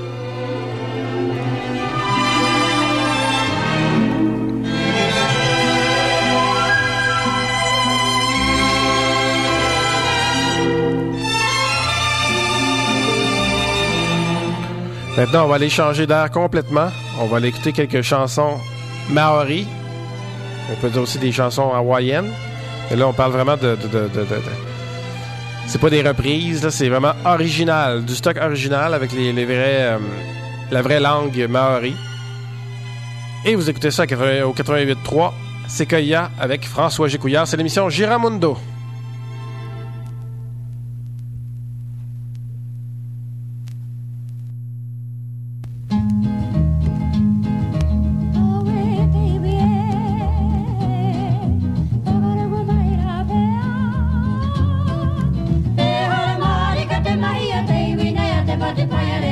Maintenant, on va aller changer d'air complètement. On va aller écouter quelques chansons maoris. On peut dire aussi des chansons hawaïennes. Et là, on parle vraiment de c'est pas des reprises, là, c'est vraiment original, du stock original avec la vraie langue maori. Et vous écoutez ça au 88.3, Sequoia avec François Gécouillard. C'est l'émission Giramundo.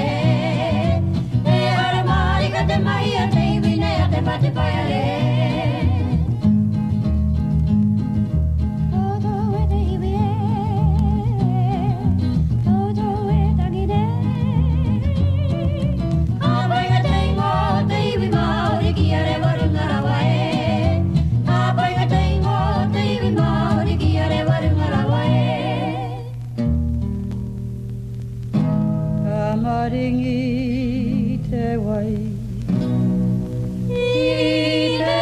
Bye. maringi te wai I te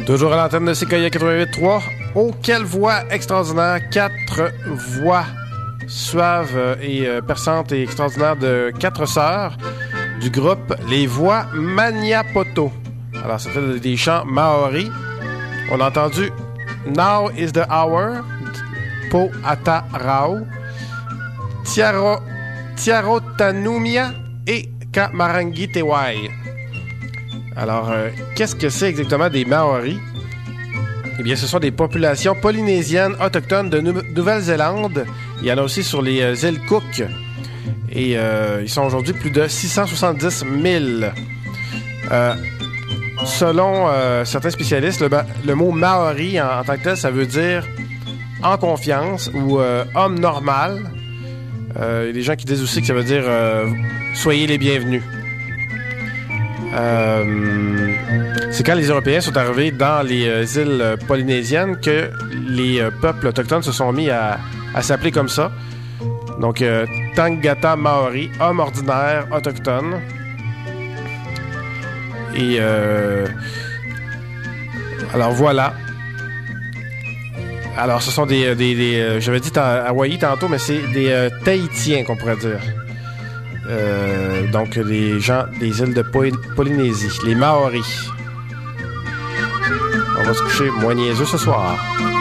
Toujours à l'antenne de CKIA 88.3. Oh, quelle voix extraordinaire! 4 voix suaves et perçantes et extraordinaires de 4 sœurs du groupe Les Voix Maniapoto. Alors, c'était des chants maoris. On a entendu Now is the Hour, Po Ata Rao, Tiaro Tanumia et Kamarangi Tewai. Alors, qu'est-ce que c'est exactement des Maoris? Eh bien, ce sont des populations polynésiennes autochtones de Nouvelle-Zélande. Il y en a aussi sur les îles Cook. Et ils sont aujourd'hui plus de 670 000. Selon certains spécialistes, le mot Maori en tant que tel, ça veut dire en confiance ou homme normal. Il y a des gens qui disent aussi que ça veut dire soyez les bienvenus. C'est quand les Européens sont arrivés dans les îles polynésiennes que les peuples autochtones se sont mis à s'appeler comme ça. Donc, Tangata Maori, homme ordinaire autochtone. Et alors voilà. Alors, ce sont des j'avais dit Hawaï tantôt, mais c'est des Tahitiens qu'on pourrait dire. Donc, les gens des îles de Polynésie, les Maoris. On va se coucher moins niaiseux ce soir.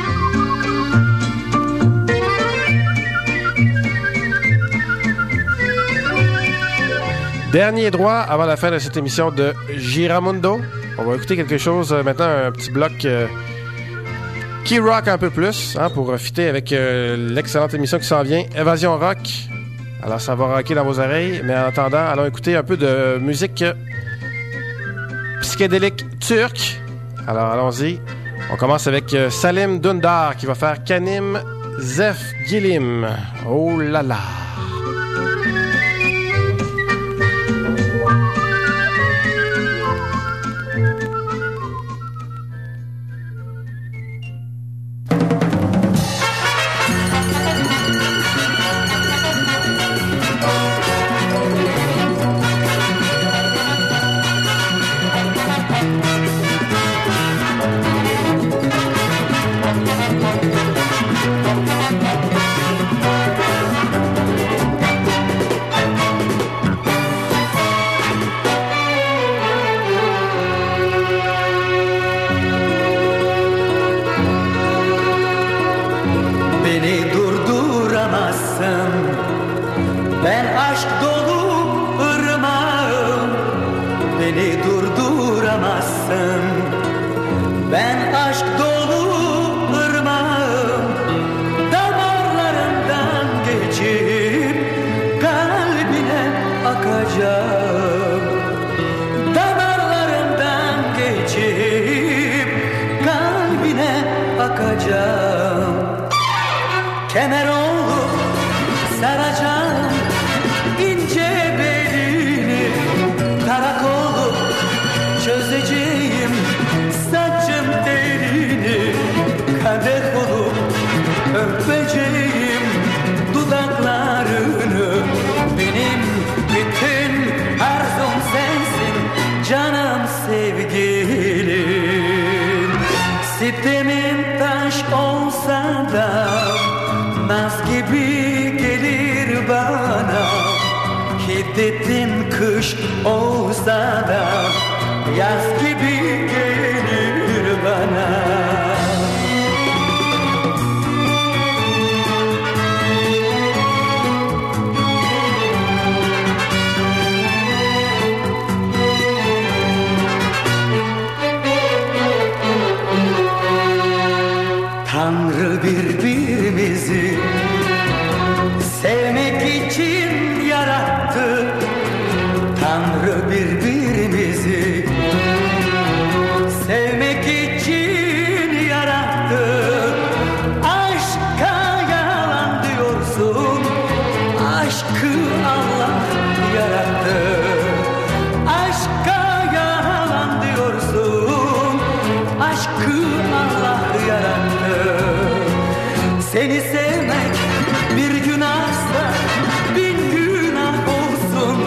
Dernier droit avant la fin de cette émission de Giramundo. On va écouter quelque chose maintenant, un petit bloc qui rock un peu plus, hein, pour fitter avec l'excellente émission qui s'en vient, Évasion Rock. Alors, ça va rocker dans vos oreilles, mais en attendant, allons écouter un peu de musique psychédélique turque. Alors, allons-y. On commence avec Salim Dündar qui va faire Kanim Zef Gilim. Oh là là! Şiddetin kış olsa da yaz gibi gelir bana. Tanrı birbirimizi sevmek için yarattı. Tanrı birbirimizi sevmek için yarattı. Aşka yalan diyorsun, aşkı Allah yarattı. Aşka yalan diyorsun, aşkı Allah yarattı. Seni sevmek bir günahsa bin günah olsun.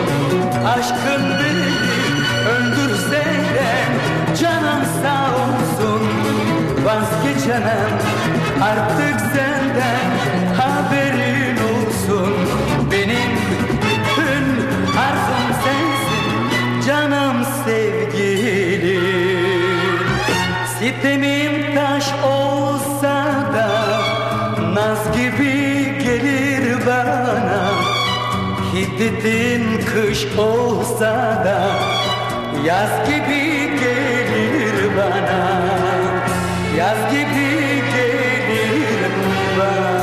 Aşkın beni öldürse de canım sağ olsun. tanem, artık senden haberin olsun. Benim bütün arzum sensin, canım sevgilim. Sitemim taş olsa da naz gibi gelir bana. Hiddetin kış olsa da yaz gibi gelir bana. Yaz gibi gelir bana.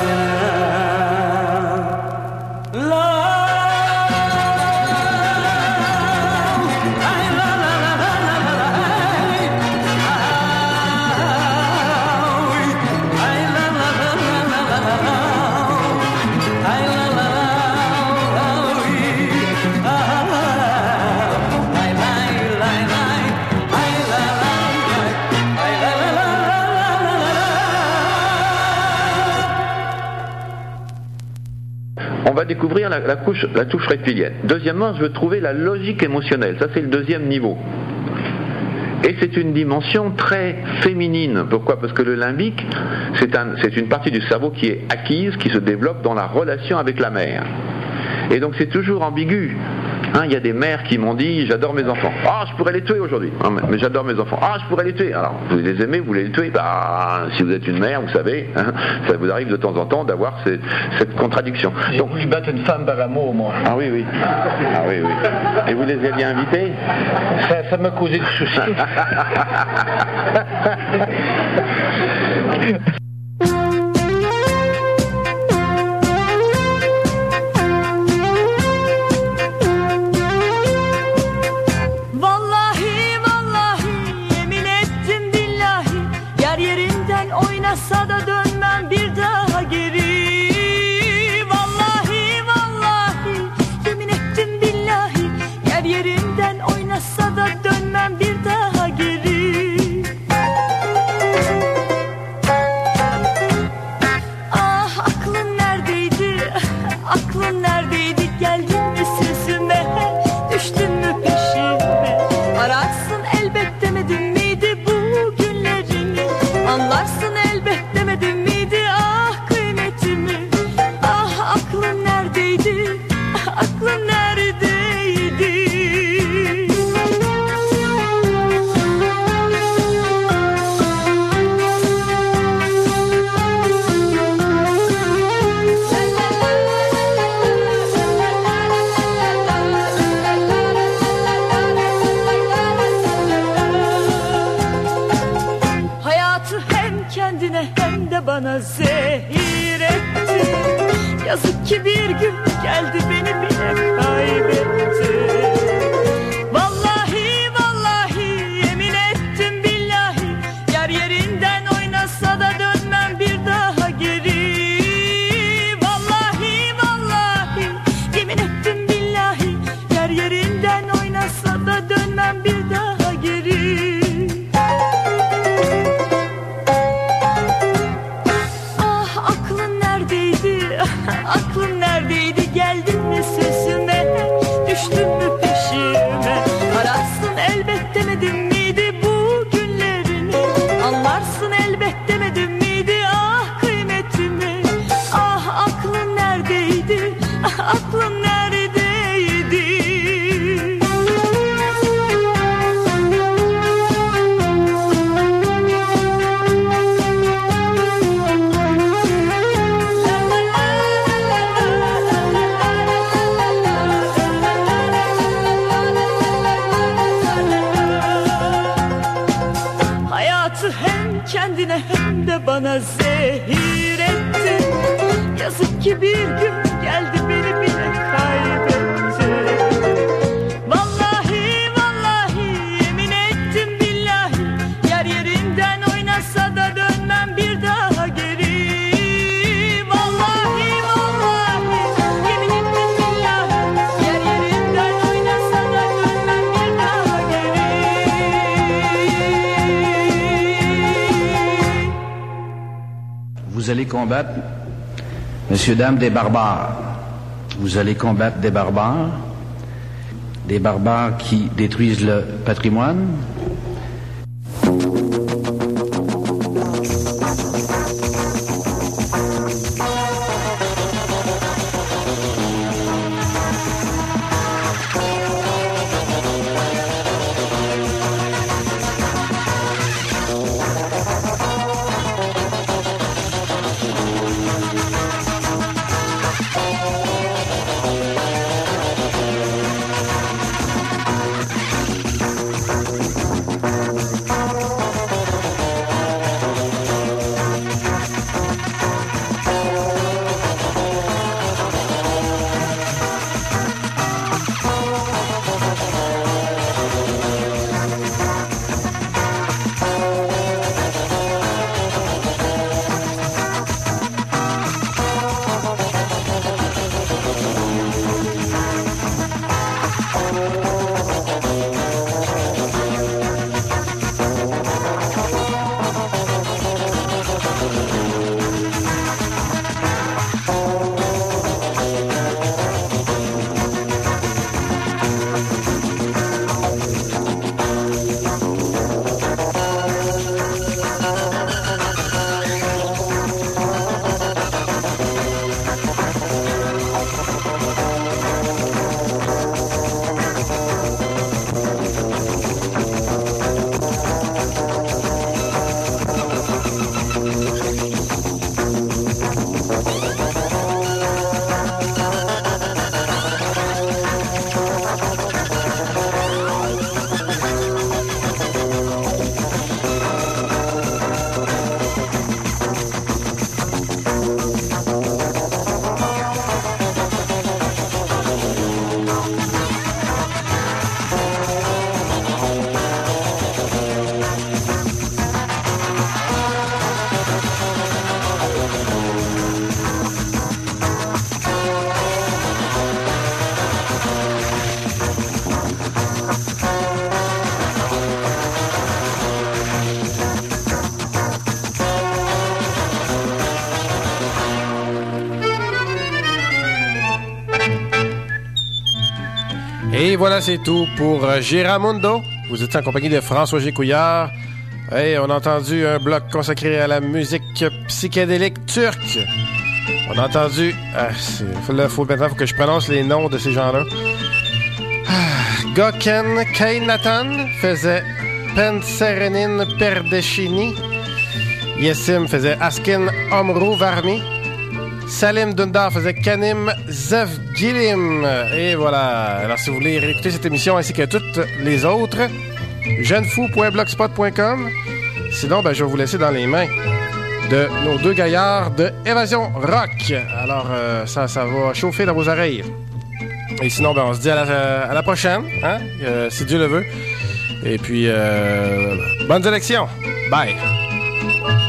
On va découvrir la touche reptilienne. Deuxièmement, je veux trouver la logique émotionnelle. Ça, c'est le deuxième niveau. Et c'est une dimension très féminine. Pourquoi ? Parce que le limbique, c'est une partie du cerveau qui est acquise, qui se développe dans la relation avec la mère. Et donc c'est toujours ambigu. Il y a des mères qui m'ont dit « j'adore mes enfants ». « Ah, je pourrais les tuer aujourd'hui. Mais j'adore mes enfants. Ah, je pourrais les tuer. » Alors, vous les aimez, vous voulez les tuer. Si vous êtes une mère, vous savez, ça vous arrive de temps en temps d'avoir cette contradiction. Donc, je batte une femme par amour, moi. Ah oui, oui. Ah oui, oui. Et vous les aviez invités ? Ça m'a causé du souci. bana zehir etti. Yazık ki bir gün geldi beni bile kaybetti. Vallahi vallahi yemin ettim billahi, yer yerinden oynasa da dönmem bir daha geri. Vallahi vallahi yemin ettim billahi, yer yerinden oynasa da dönmem bir daha geri. Aklın neredeydi, geldin mi sesime, düştün mü peşime? Ararsın elbet demedim miydi bu günlerini, anlarsın elbet demedim miydi ah kıymetimi? Ah aklın neredeydi, ah aklın neredeydi? Kendine hem de bana zehir etti. Yazık ki bir gün geldi beni bile kaybetti. Vallahi vallahi yemin ettim billahi, yer yerinden oynasa da dönmem bir daha geri. Vallahi vallahi yemin ettim billahi, yer yerinden oynasa da dönmem bir daha geri. Vous allez combattre, messieurs, dames, des barbares. Vous allez combattre des barbares qui détruisent le patrimoine. Et voilà, c'est tout pour Giramundo. Vous étiez en compagnie de François Gécouillard. Et on a entendu un bloc consacré à la musique psychédélique turque. On a entendu... faut que je prononce les noms de ces gens-là. Gökhan Kaynatan faisait Penserenin Perdeshini. Yesim faisait Askin Omru Varmi. Salim Dundar faisait Kanim Zavgilim. Et voilà. Alors, si vous voulez réécouter cette émission ainsi que toutes les autres, jeunefou.blogspot.com. Sinon, je vais vous laisser dans les mains de nos deux gaillards de Évasion Rock. Alors, ça va chauffer dans vos oreilles. Et sinon, on se dit à la prochaine, hein? Si Dieu le veut. Et puis, bonnes élections. Bye.